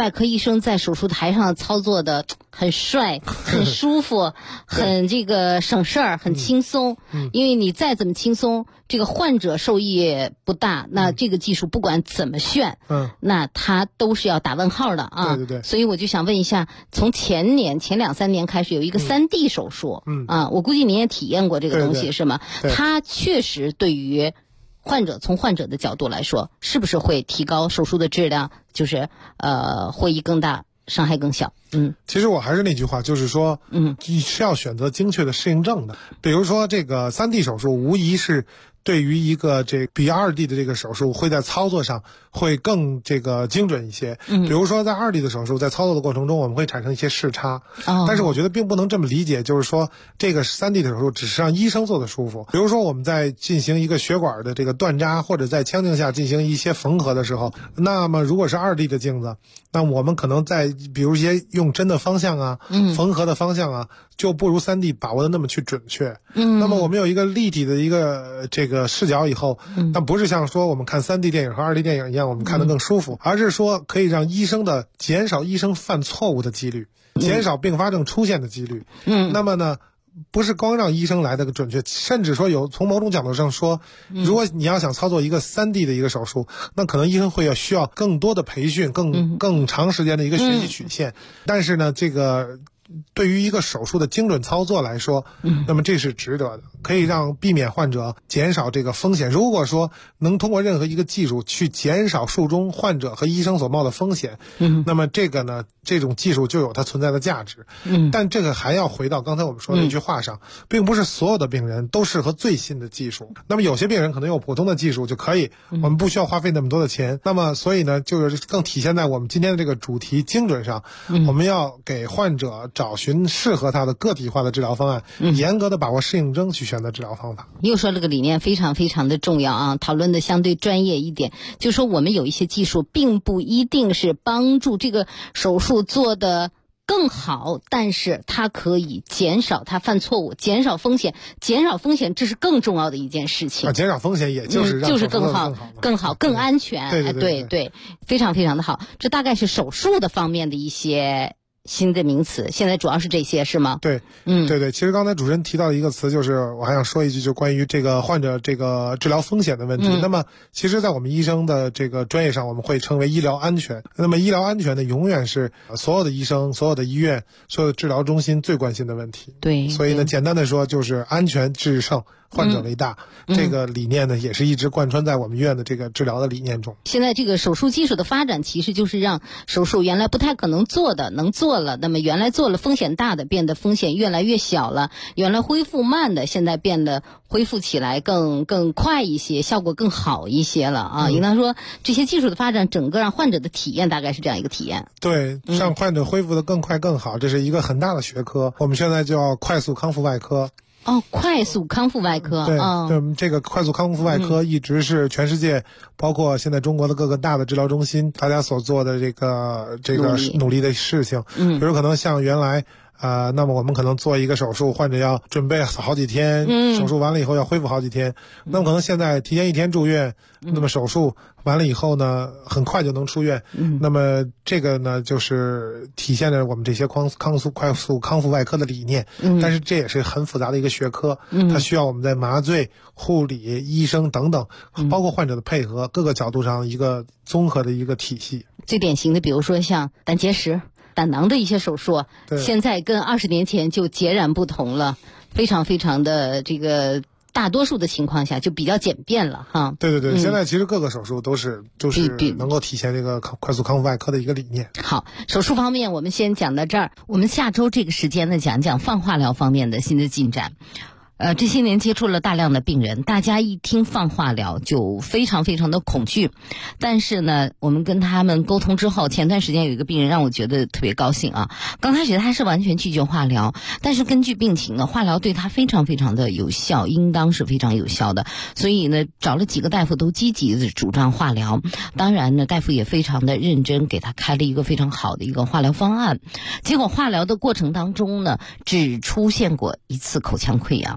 生在手术台上操作的很帅、很舒服、很这个省事儿、很轻松。因为你再怎么轻松，这个患者受益不大。那这个技术不管怎么炫，那它都是要打问号的啊。 对对对。 所以我就想问一下，从前2-3年开始有一个3D 手术，我估计您也体验过这个东西， 对是吗？它确实对于从患者的角度来说，是不是会提高手术的质量？就是获益更大，伤害更小。 其实我还是那句话，就是说，你是要选择精确的适应症的。比如说这个3D 手术，无疑是对于一个比2D 的这个手术会在操作上会更这个精准一些。比如说在2D 的手术，在操作的过程中我们会产生一些视差，但是我觉得并不能这么理解，就是说这个3D 的手术只是让医生做的舒服。比如说我们在进行一个血管的这个断扎，或者在腔镜下进行一些缝合的时候，那么如果是2D 的镜子，那我们可能在比如一些用针的方向啊，缝合的方向啊，就不如3D 把握的那么去准确。那么我们有一个立体的一个这个视角以后，那不是像说我们看3D 电影和2D 电影一样，我们看得更舒服，而是说可以让减少医生犯错误的几率，减少并发症出现的几率。那么呢，不是光让医生来的准确，甚至说从某种角度上说，如果你要想操作一个3D 的一个手术，那可能医生会需要更多的培训，更长时间的一个学习曲线。但是呢，这个对于一个手术的精准操作来说，那么这是值得的，可以让避免患者减少这个风险。如果说能通过任何一个技术去减少术中患者和医生所冒的风险，那么这个呢，这种技术就有它存在的价值。但这个还要回到刚才我们说的那句话上，并不是所有的病人都适合最新的技术。那么有些病人可能有普通的技术就可以，我们不需要花费那么多的钱。那么所以呢，就是更体现在我们今天的这个主题精准上，我们要给患者找寻适合他的个体化的治疗方案，严格的把握适应症去选择治疗方法。 又说这个理念非常非常的重要啊，讨论的相对专业一点，就是说我们有一些技术并不一定是帮助这个手术做的更好，但是它可以减少他犯错误，减少风险，这是更重要的一件事情。 减少风险也就是让就是更好、更安全。对，非常非常的好。这大概是手术的方面的一些新的名词，现在主要是这些是吗？ 对，对。其实刚才主持人提到的一个词，就是我还想说一句，就关于这个患者这个治疗风险的问题。那么其实在我们医生的这个专业上，我们会称为医疗安全。那么医疗安全呢，永远是所有的医生、所有的医院、所有的治疗中心最关心的问题。 对， 所以呢，简单的说就是安全至上，患者为大。这个理念呢，也是一直贯穿在我们医院的这个治疗的理念中。 现在这个手术技术的发展，其实就是让手术原来不太可能做的能做了，那么原来做了风险大的变得风险越来越小了，原来恢复慢的现在变得恢复起来更快一些，效果更好一些了啊。应当说这些技术的发展，整个让患者的体验大概是这样一个体验。 对，让患者恢复的更快更好，这是一个很大的学科。我们现在叫快速康复外科。 快速康复外科。 对，这个快速康复外科一直是全世界，包括现在中国的各个大的治疗中心，大家所做的这个努力的事情。比如可能像原来那么我们可能做一个手术，患者要准备好几天，手术完了以后要恢复好几天。那么可能现在提前1天住院，那么手术完了以后呢，很快就能出院。那么这个呢，就是体现了我们这些快速康复外科的理念。但是这也是很复杂的一个学科，它需要我们在麻醉、护理、医生等等，包括患者的配合，各个角度上一个综合的一个体系。 最典型的，比如说像胆结石、胆囊的一些手术，现在跟20年前就截然不同了，非常非常的这个大多数的情况下就比较简便了哈。 对，现在其实各个手术就是能够体现这个快速康复外科的一个理念。 好，手术方面我们先讲到这儿，我们下周这个时间呢讲讲放化疗方面的新的进展。这些年接触了大量的病人，大家一听放化疗就非常非常的恐惧。但是呢，我们跟他们沟通之后，前段时间有一个病人让我觉得特别高兴啊。刚开始他是完全拒绝化疗，但是根据病情呢，化疗对他非常非常的有效，应当是非常有效的。所以呢，找了几个大夫都积极的主张化疗。当然呢，大夫也非常的认真，给他开了一个非常好的一个化疗方案。结果化疗的过程当中呢，只出现过1次口腔溃疡。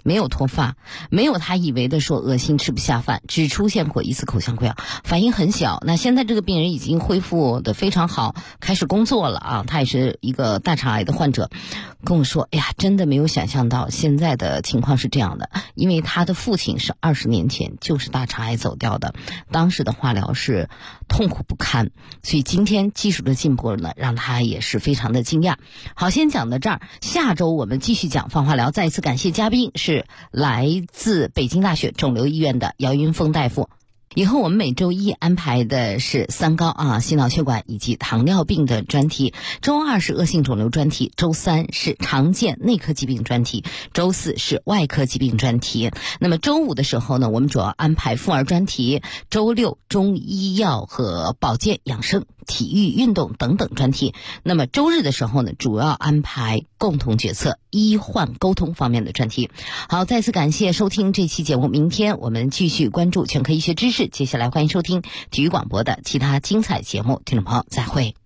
没有脱发，没有他以为的说恶心吃不下饭，只出现过一次口腔溃疡，反应很小。那现在这个病人已经恢复的非常好，开始工作了啊，他也是一个大肠癌的患者，跟我说，哎呀，真的没有想象到现在的情况是这样的，因为他的父亲是20年前就是大肠癌走掉的，当时的化疗是痛苦不堪，所以今天技术的进步呢，让他也是非常的惊讶。好，先讲到这儿，下周我们继续讲放化疗。再一次感谢嘉宾是来自北京大学肿瘤医院的姚云峰大夫。以后我们每周一安排的是三高啊，心脑血管以及糖尿病的专题，周二是恶性肿瘤专题，周三是常见内科疾病专题，周四是外科疾病专题。那么周五的时候呢，我们主要安排妇儿专题，周六中医药和保健养生、体育运动等等专题。那么周日的时候呢，主要安排共同决策、医患沟通方面的专题。好，再次感谢收听这期节目，明天我们继续关注全科医学知识。接下来欢迎收听体育广播的其他精彩节目，听众朋友再会。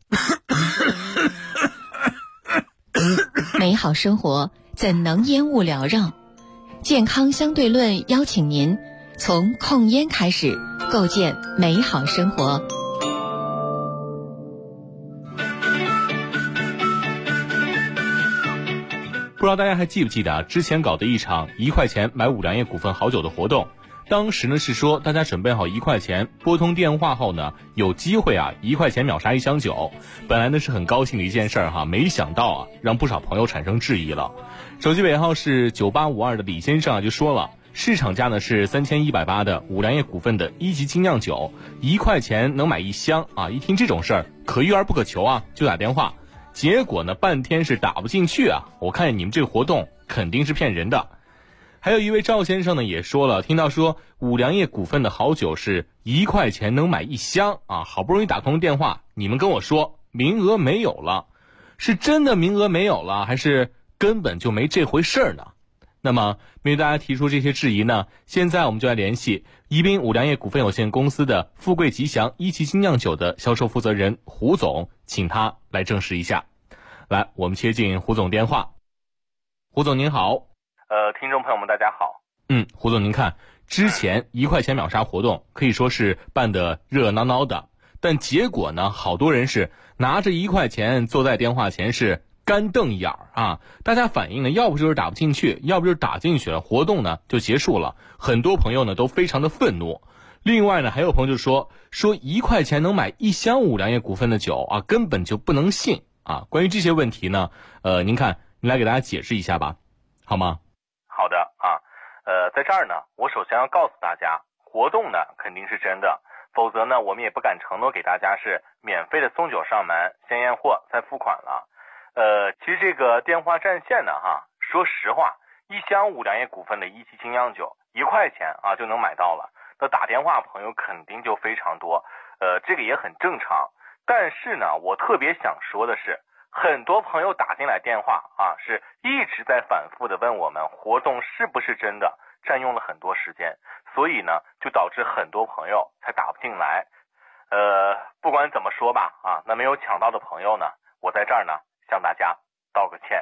美好生活怎能烟雾缭绕？健康相对论邀请您从控烟开始，构建美好生活。 不知道大家还记不记得之前搞的一场1块钱买五粮液股份好酒的活动，当时呢是说大家准备好1块钱，拨通电话后呢有机会1块钱秒杀1箱酒。本来呢是很高兴的一件事儿没想到让不少朋友产生质疑了。手机尾号是9852的李先生就说了，市场价呢是3180的五粮液股份的1级精酿酒，1块钱能买1箱一听这种事儿可遇而不可求就打电话。结果呢半天是打不进去我看你们这个活动肯定是骗人的。还有一位赵先生呢也说了，听到说五粮液股份的好酒是1块钱能买1箱好不容易打通电话，你们跟我说名额没有了，是真的名额没有了，还是根本就没这回事儿呢？那么面对大家提出这些质疑呢，现在我们就来联系宜宾五粮液股份有限公司的富贵吉祥1级精酿酒的销售负责人胡总，请他来证实一下。来，我们接进胡总电话。胡总您好。 听众朋友们大家好。 胡总您看，之前1块钱秒杀活动可以说是办得热热闹闹的，但结果呢，好多人是拿着1块钱坐在电话前是干瞪眼大家反映呢，要不就是打不进去，要不就是打进去了，活动呢就结束了。很多朋友呢都非常的愤怒。另外呢，还有朋友就说1块钱能买1箱五粮液股份的酒根本就不能信关于这些问题呢，您来给大家解释一下吧，好吗？ 好的在这儿呢，我首先要告诉大家，活动呢肯定是真的，否则呢我们也不敢承诺给大家是免费的送酒上门，先验货再付款了。其实这个电话占线呢说实话，1箱五粮液股份的1级精酿酒1块钱就能买到了，那打电话朋友肯定就非常多，这个也很正常。但是呢，我特别想说的是，很多朋友打进来电话是一直在反复的问我们活动是不是真的，占用了很多时间，所以呢就导致很多朋友才打不进来。不管怎么说吧那没有抢到的朋友呢，我在这儿呢向大家道个歉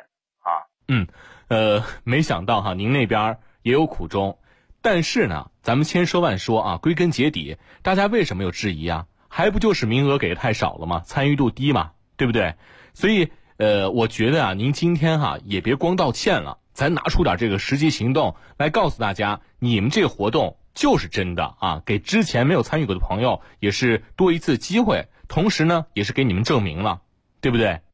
没想到您那边也有苦衷，但是呢咱们千说万说归根结底大家为什么有质疑还不就是名额给的太少了吗？参与度低嘛，对不对？所以我觉得您今天也别光道歉了，咱拿出点这个实际行动来告诉大家，你们这个活动就是真的给之前没有参与过的朋友也是多一次机会，同时呢也是给你们证明了，对不对？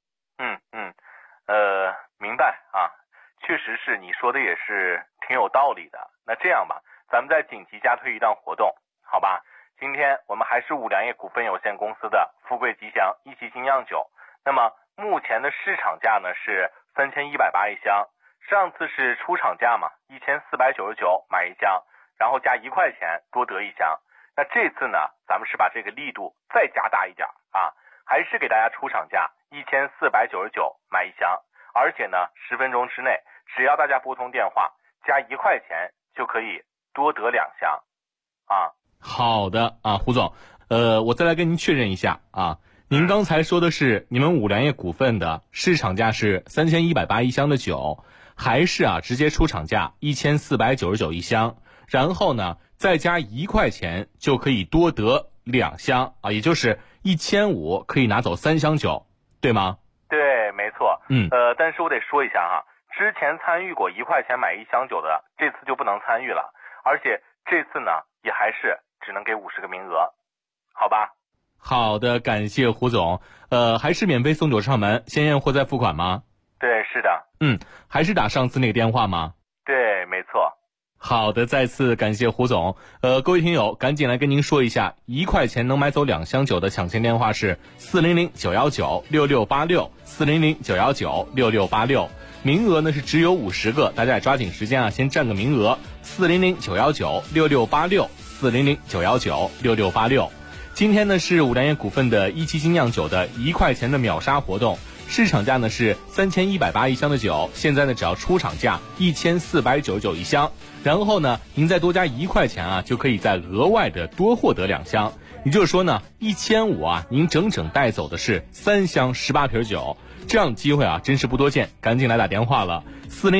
明白确实是你说的也是挺有道理的。那这样吧，咱们再紧急加推一档活动，好吧？今天我们还是五粮液股份有限公司的富贵吉祥1级精酿酒，那么目前的市场价呢是3180一箱，上次是出厂价嘛，1499买1箱，然后加1块钱多得1箱。那这次呢，咱们是把这个力度再加大一点还是给大家出厂价1499买1箱，而且呢10分钟之内，只要大家拨通电话加1块钱就可以多得2箱好的胡总，我再来跟您确认一下您刚才说的是你们五粮液股份的市场价是3180一箱的酒， 还是直接出厂价1499一箱，然后呢再加1块钱就可以多得2箱也就是1500可以拿走3箱酒，对吗？ 对，没错。但是我得说一下哈，之前参与过1块钱买1箱酒的，这次就不能参与了，而且这次呢也还是只能给50个名额，好吧？ 好的，感谢胡总。还是免费送酒上门，先验货再付款吗？ 对，是的。 还是打上次那个电话吗？ 对，没错。 好的，再次感谢胡总。各位听友，赶紧来跟您说一下，1块钱能买走2箱酒的抢先电话是400-919-6686，400-919-6686。名额呢是只有50个，大家也抓紧时间先占个名额。400-919-6686，400-919-6686。今天呢是五粮液股份的一期精酿酒的1块钱的秒杀活动，市场价呢是3180一箱的酒，现在呢只要出厂价1499一箱，然后呢您再多加1块钱就可以再额外的多获得2箱，也就是说呢1500您整整带走的是3箱18瓶酒，这样的机会真是不多见，赶紧来打电话了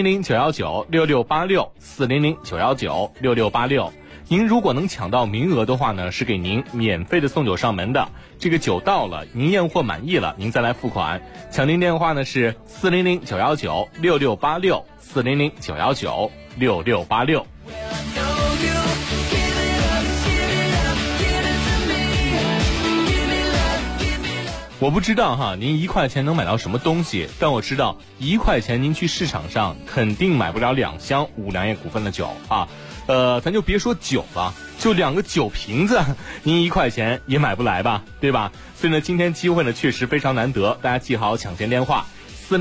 ，400-919-6686，400-919-6686。您如果能抢到名额的话呢，是给您免费的送酒上门的。这个酒到了，您验货满意了，您再来付款。抢订电话呢是400-919-6686，400-919-6686。我不知道您1块钱能买到什么东西，但我知道1块钱您去市场上肯定买不了2箱五粮液股份的酒咱就别说酒了，就2个酒瓶子，您1块钱也买不来吧，对吧？所以呢，今天机会呢确实非常难得，大家记好抢先电话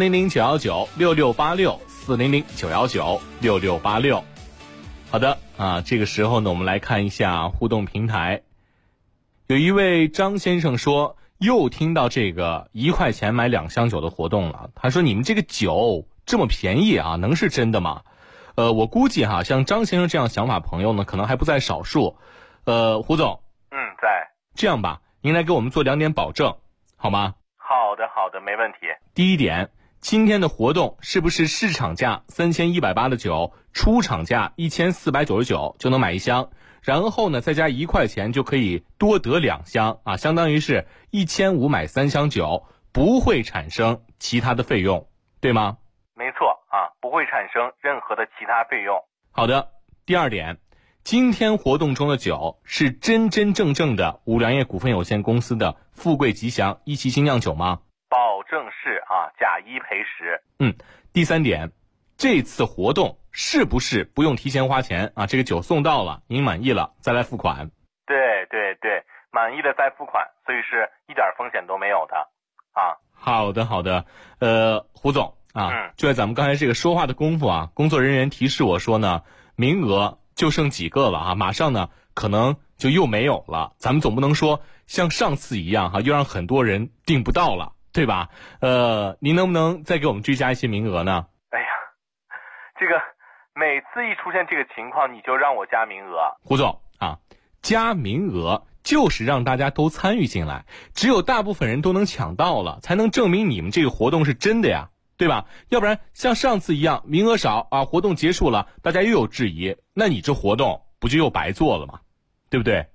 ：400-919-6686，400-919-6686。好的这个时候呢，我们来看一下互动平台。有一位张先生说，又听到这个1块钱买2箱酒的活动了。他说：“你们这个酒这么便宜能是真的吗？”我估计像张先生这样想法朋友呢，可能还不在少数。胡总， 在。 这样吧，您来给我们做2点保证，好吗？ 好的，没问题。 第一点，今天的活动是不是市场价3180的酒，出厂价1499就能买1箱，然后呢再加1块钱就可以多得2箱相当于是1500买3箱酒，不会产生其他的费用，对吗？ 没错不会产生任何的其他费用。 好的，第二点，今天活动中的酒是真真正正的五粮液股份有限公司的富贵吉祥一期精酿酒吗？ 保证是假一赔10。 第三点，这次活动是不是不用提前花钱这个酒送到了，您满意了再来付款？ 对，满意了再付款，所以是一点风险都没有的好的，胡总就在咱们刚才这个说话的功夫工作人员提示我说呢，名额就剩几个了马上呢可能就又没有了，咱们总不能说像上次一样又让很多人订不到了，对吧？您能不能再给我们追加一些名额呢？ 哎呀，这个每次一出现这个情况你就让我加名额。 胡总加名额就是让大家都参与进来，只有大部分人都能抢到了，才能证明你们这个活动是真的呀，对吧？要不然像上次一样名额少活动结束了大家又有质疑，那你这活动不就又白做了吗？对不对？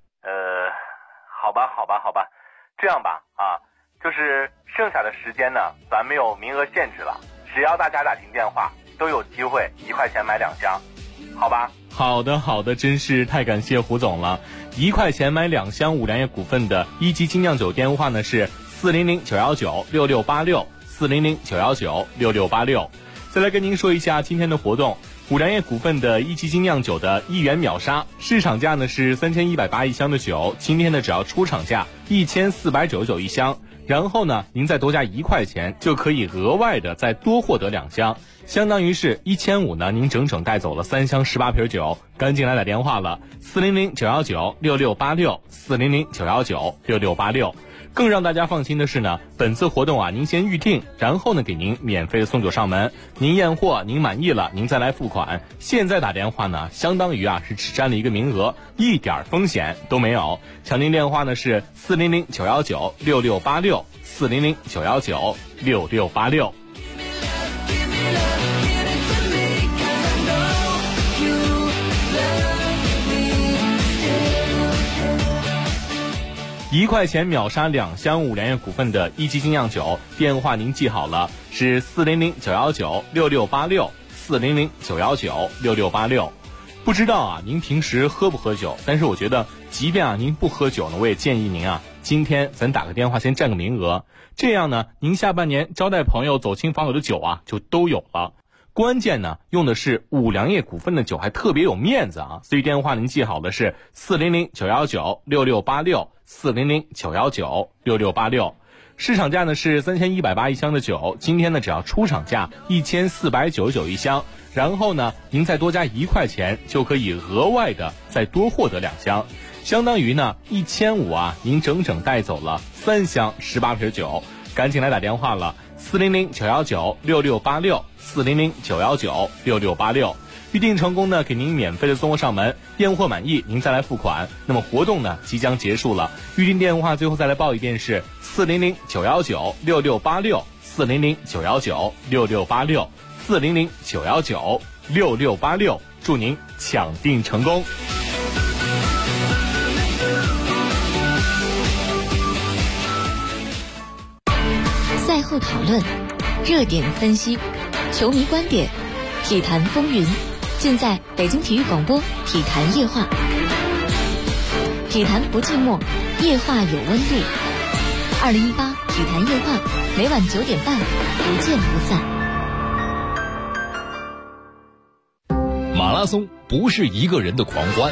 好吧，这样吧就是剩下的时间呢咱没有名额限制了，只要大家打进电话都有机会1块钱买2箱，好吧？ 好的，真是太感谢胡总了。1块钱买2箱五粮液股份的一级精酿酒电话呢是400-919-6686，400-919-6686。再来跟您说一下今天的活动，五粮液股份的一级精酿酒的1元秒杀，市场价呢是3180一箱的酒，今天呢只要出厂价1499一箱，然后呢您再多加1块钱就可以额外的再多获得2箱，相当于是1500呢您整整带走了3箱18瓶酒，赶紧来打电话了，400-919-6686，400-919-6686。更让大家放心的是呢，本次活动您先预定，然后呢给您免费的送酒上门，您验货您满意了您再来付款，现在打电话呢相当于是只占了1个名额，一点风险都没有。抢订电话呢是400-919-6686，400-919-6686。 1块钱秒杀2箱五粮液股份的一级精酿酒，电话您记好了，是400-919-6686，400-919-6686。不知道啊，您平时喝不喝酒？但是我觉得，即便您不喝酒呢，我也建议您今天咱打个电话先占个名额，这样呢，您下半年招待朋友、走亲访友的酒就都有了。关键呢，用的是五粮液股份的酒，还特别有面子所以电话您记好的是400-919-6686，400-919-6686。市场价呢是3180一箱的酒，今天呢只要出厂价1499一箱，然后呢您再多加1块钱就可以额外的再多获得2箱，相当于呢1500您整整带走了3箱18瓶酒，赶紧来打电话了，400-919-6686，400-919-6686，预定成功呢给您免费的送货上门，验货满意您再来付款。那么活动呢即将结束了，预定电话最后再来报一遍是400-919-6686，400-919-6686，400-919-6686，祝您抢订成功。 赛后讨论，热点分析，球迷观点，体坛风云，尽在北京体育广播体坛夜话。体坛不寂寞，夜话有温度。2018体坛夜话，每晚9点半，不见不散。 马拉松不是一个人的狂欢，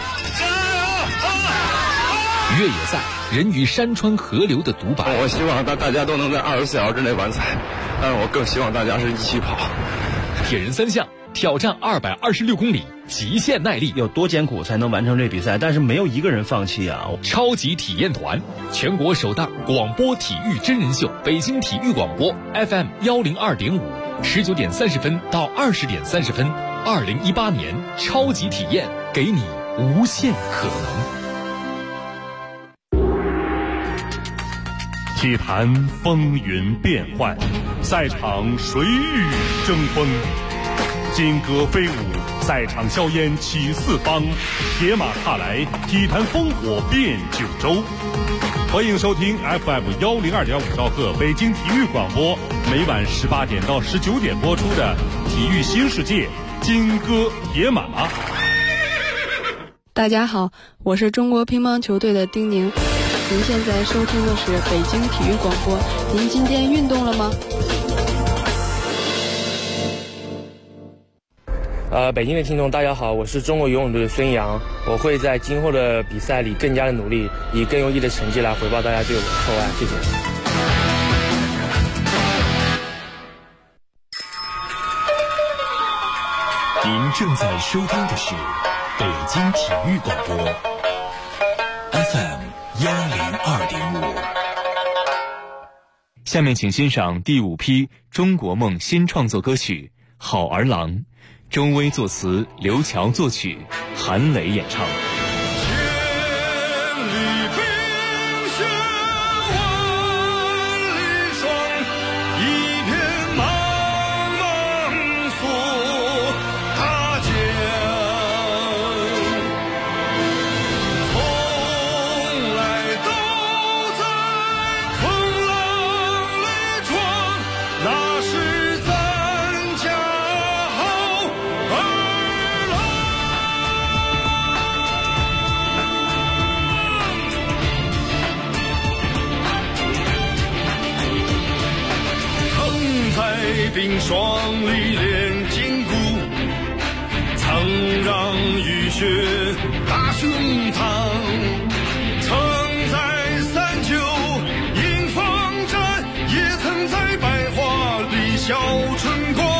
越野赛人与山川河流的独白。 我希望大家都能在24小时之内完赛，但是我更希望大家是一起跑。 铁人3项挑战226公里，极限耐力， 有多艰苦才能完成这比赛？但是没有一个人放弃啊！ 超级体验团，全国首档广播体育真人秀，北京体育广播 FM 102.5，19点30分到20点30分，2018年超级体验，给你无限可能。 体坛风云变幻，赛场谁与争锋？金戈飞舞，赛场硝烟起四方，铁马踏来，体坛烽火遍九州。欢迎收听 FM 102.5兆赫北京体育广播，每晚18点到19点播出的《体育新世界》金戈铁马。 大家好，我是中国乒乓球队的丁宁。您现在收听的是北京体育广播。您今天运动了吗？ 北京的听众大家好，我是中国游泳队的孙杨，我会在今后的比赛里更加的努力，以更优异的成绩来回报大家对我的厚爱，谢谢。 您正在收听的是北京体育广播 FM 102.5。 下面请欣赏第5批中国梦新创作歌曲《好儿郎》，周薇作词，刘乔作曲，韩磊演唱。 冰霜里练筋骨，曾让雨雪打胸膛，曾在三九迎风战，也曾在百花里笑春光。